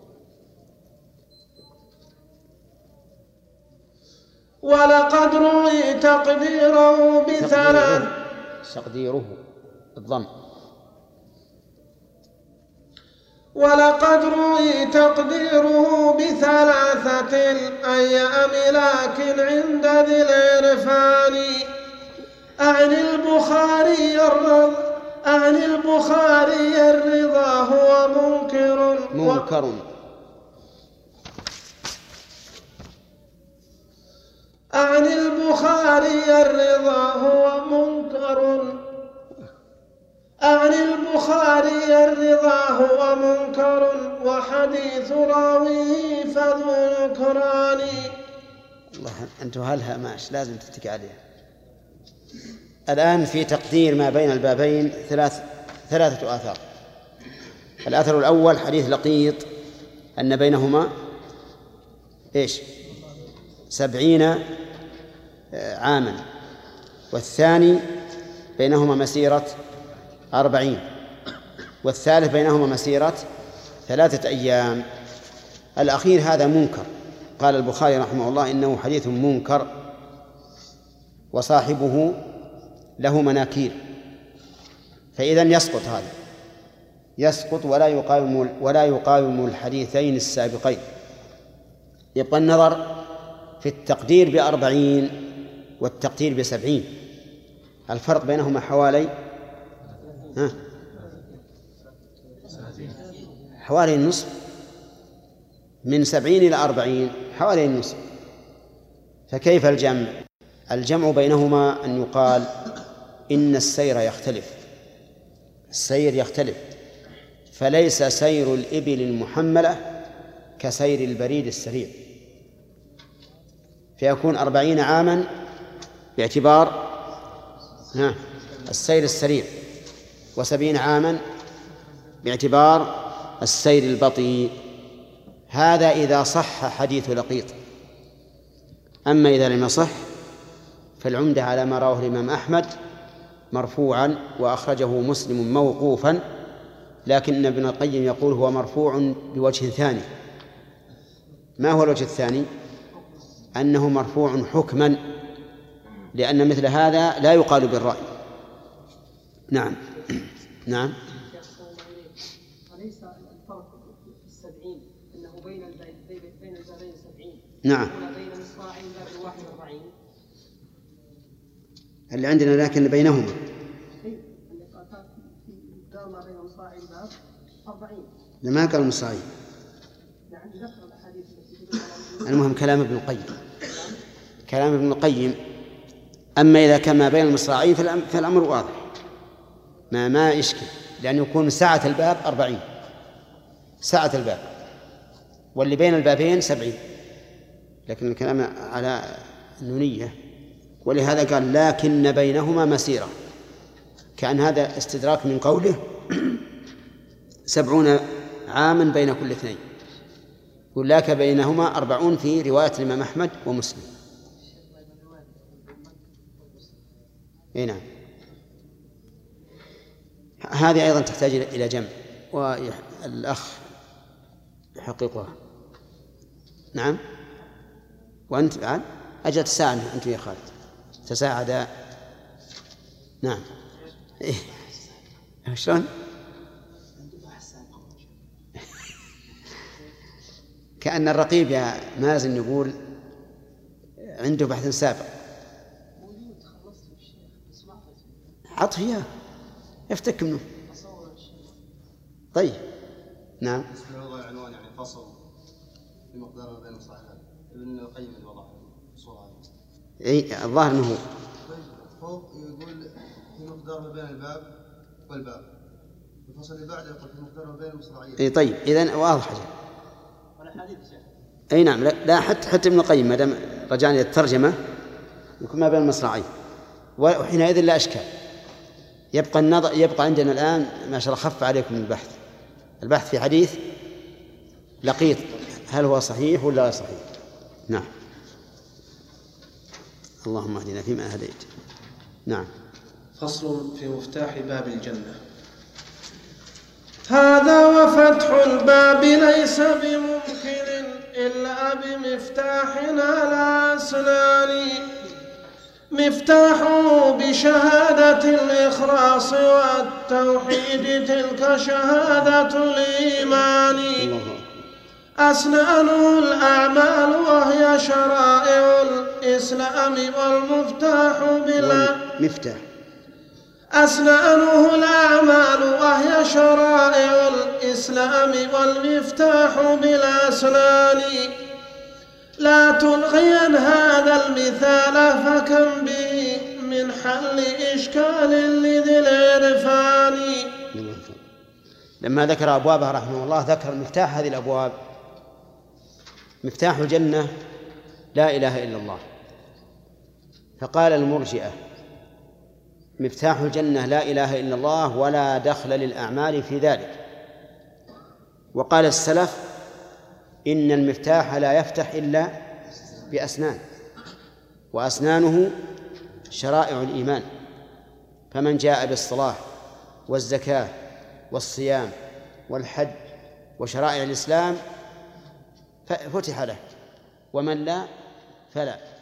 ولقد روي تقديره تقديره الضم. ولقد روي تقديره ب3 أيام لكن عند ذي العرفان. أعني البخاري الرضا هو منكر. أعني البخاري الرضا هو منكر وحديث راويه فذو نكران. الله أنتم هلها ماش لازم تتكي عليها. الآن في تقدير ما بين البابين 3 آثار. الأثر الأول حديث لقيط أن بينهما 70 عاما. والثاني بينهما مسيرة 40. والثالث بينهما مسيرة 3 أيام. الأخير هذا منكر. قال البخاري رحمه الله إنه حديث منكر وصاحبه له مناكير. فإذن يسقط هذا، يسقط ولا يقاوم الحديثين السابقين. يبقى النظر في التقدير ب40 والتقدير ب70. الفرق بينهما حوالي النصف. من 70 إلى 40 حوالي النصف. فكيف الجمع؟ الجمع بينهما أن يقال إن السير يختلف. فليس سير الإبل المحملة كسير البريد السريع. فيكون 40 عاما باعتبار السير السريع، و70 عاما باعتبار السير البطيء. هذا إذا صح حديث لقيط. أما إذا لم يصح فالعمدة على ما رواه الإمام أحمد مرفوعا وأخرجه مسلم موقوفا، لكن ابن القيم يقول هو مرفوع بوجه ثاني. ما هو الوجه الثاني؟ أنه مرفوع حكما، لأن مثل هذا لا يقال بالرأي. نعم. أليس الفرق في 70 أنه بين البابين 70؟ نعم. بين مصراعين باب 41 اللي عندنا، لكن بينهما ما بين مصراعين باب 40. لما قال مصراعين. المهم كلام ابن القيم. أما إذا كان ما بين المصراعين فالأمر واضح ما يشكل، لأن يكون سعة الباب 40 سعة الباب، واللي بين البابين 70. لكن الكلام على النونية، ولهذا قال: لكن النونية، ولهذا قال: لكن بينهما مسيرة، كأن هذا استدراك من قوله 70 عاما بين كل اثنين، يقول: لك بينهما 40 في رواية الإمام أحمد ومسلم. نعم، هذه أيضا تحتاج إلى جمع، والأخ يحققها. نعم، وأنت بعد أجل تساعد أنت يا خالد، تساعد. نعم. إيه شلون؟ كأن الرقيب يا مازن يقول عنده بحث سابق. عطه إياه يفتك منه. طيب. نعم. اسم وضع العنوان يعني فصل في مقدار ما بين الصحيحين، ابن القيم الوضع صورة. اي الظاهر انه فوق يقول في مقدار ما بين الباب والباب، الفصل اللي بعده يقول في مقدار ما بين المصراعيين. اي طيب، اذن واضح. اي نعم، لا حتى ابن القيم ما دام رجعنا الى الترجمه يكون ما بين المصراعين، وحينئذ لا اشكال. يبقى عندنا الان ما شاء الله خف عليكم البحث في حديث لقيط، هل هو صحيح ولا لا صحيح؟ نعم. اللهم اهدنا فيما هديت. نعم. فصل في مفتاح باب الجنة. هذا وفتح الباب ليس بممكن إلا بمفتاحنا الأسنان، مفتاحه بشهادة الإخلاص والتوحيد تلك شهادة الإيمان، أسنانه الأعمال وهي شرائع الإسلام والمفتاح أسنانه الأعمال وهي شرائع الإسلام والمفتاح بالأسنان، لا تلغين هذا المثال فكم به من حل إشكال لذي العرفان. لما ذكر أبوابها رحمه الله ذكر مفتاح هذه الأبواب. مفتاح الجنة لا إله إلا الله، فقال المرجئة: مفتاح الجنة لا إله إلا الله ولا دخل للأعمال في ذلك. وقال السلف: إن المفتاح لا يفتح إلا بأسنان، وأسنانه شرائع الإيمان، فمن جاء بالصلاة والزكاة والصيام والحج وشرائع الإسلام فتح له، ومن لا فلا.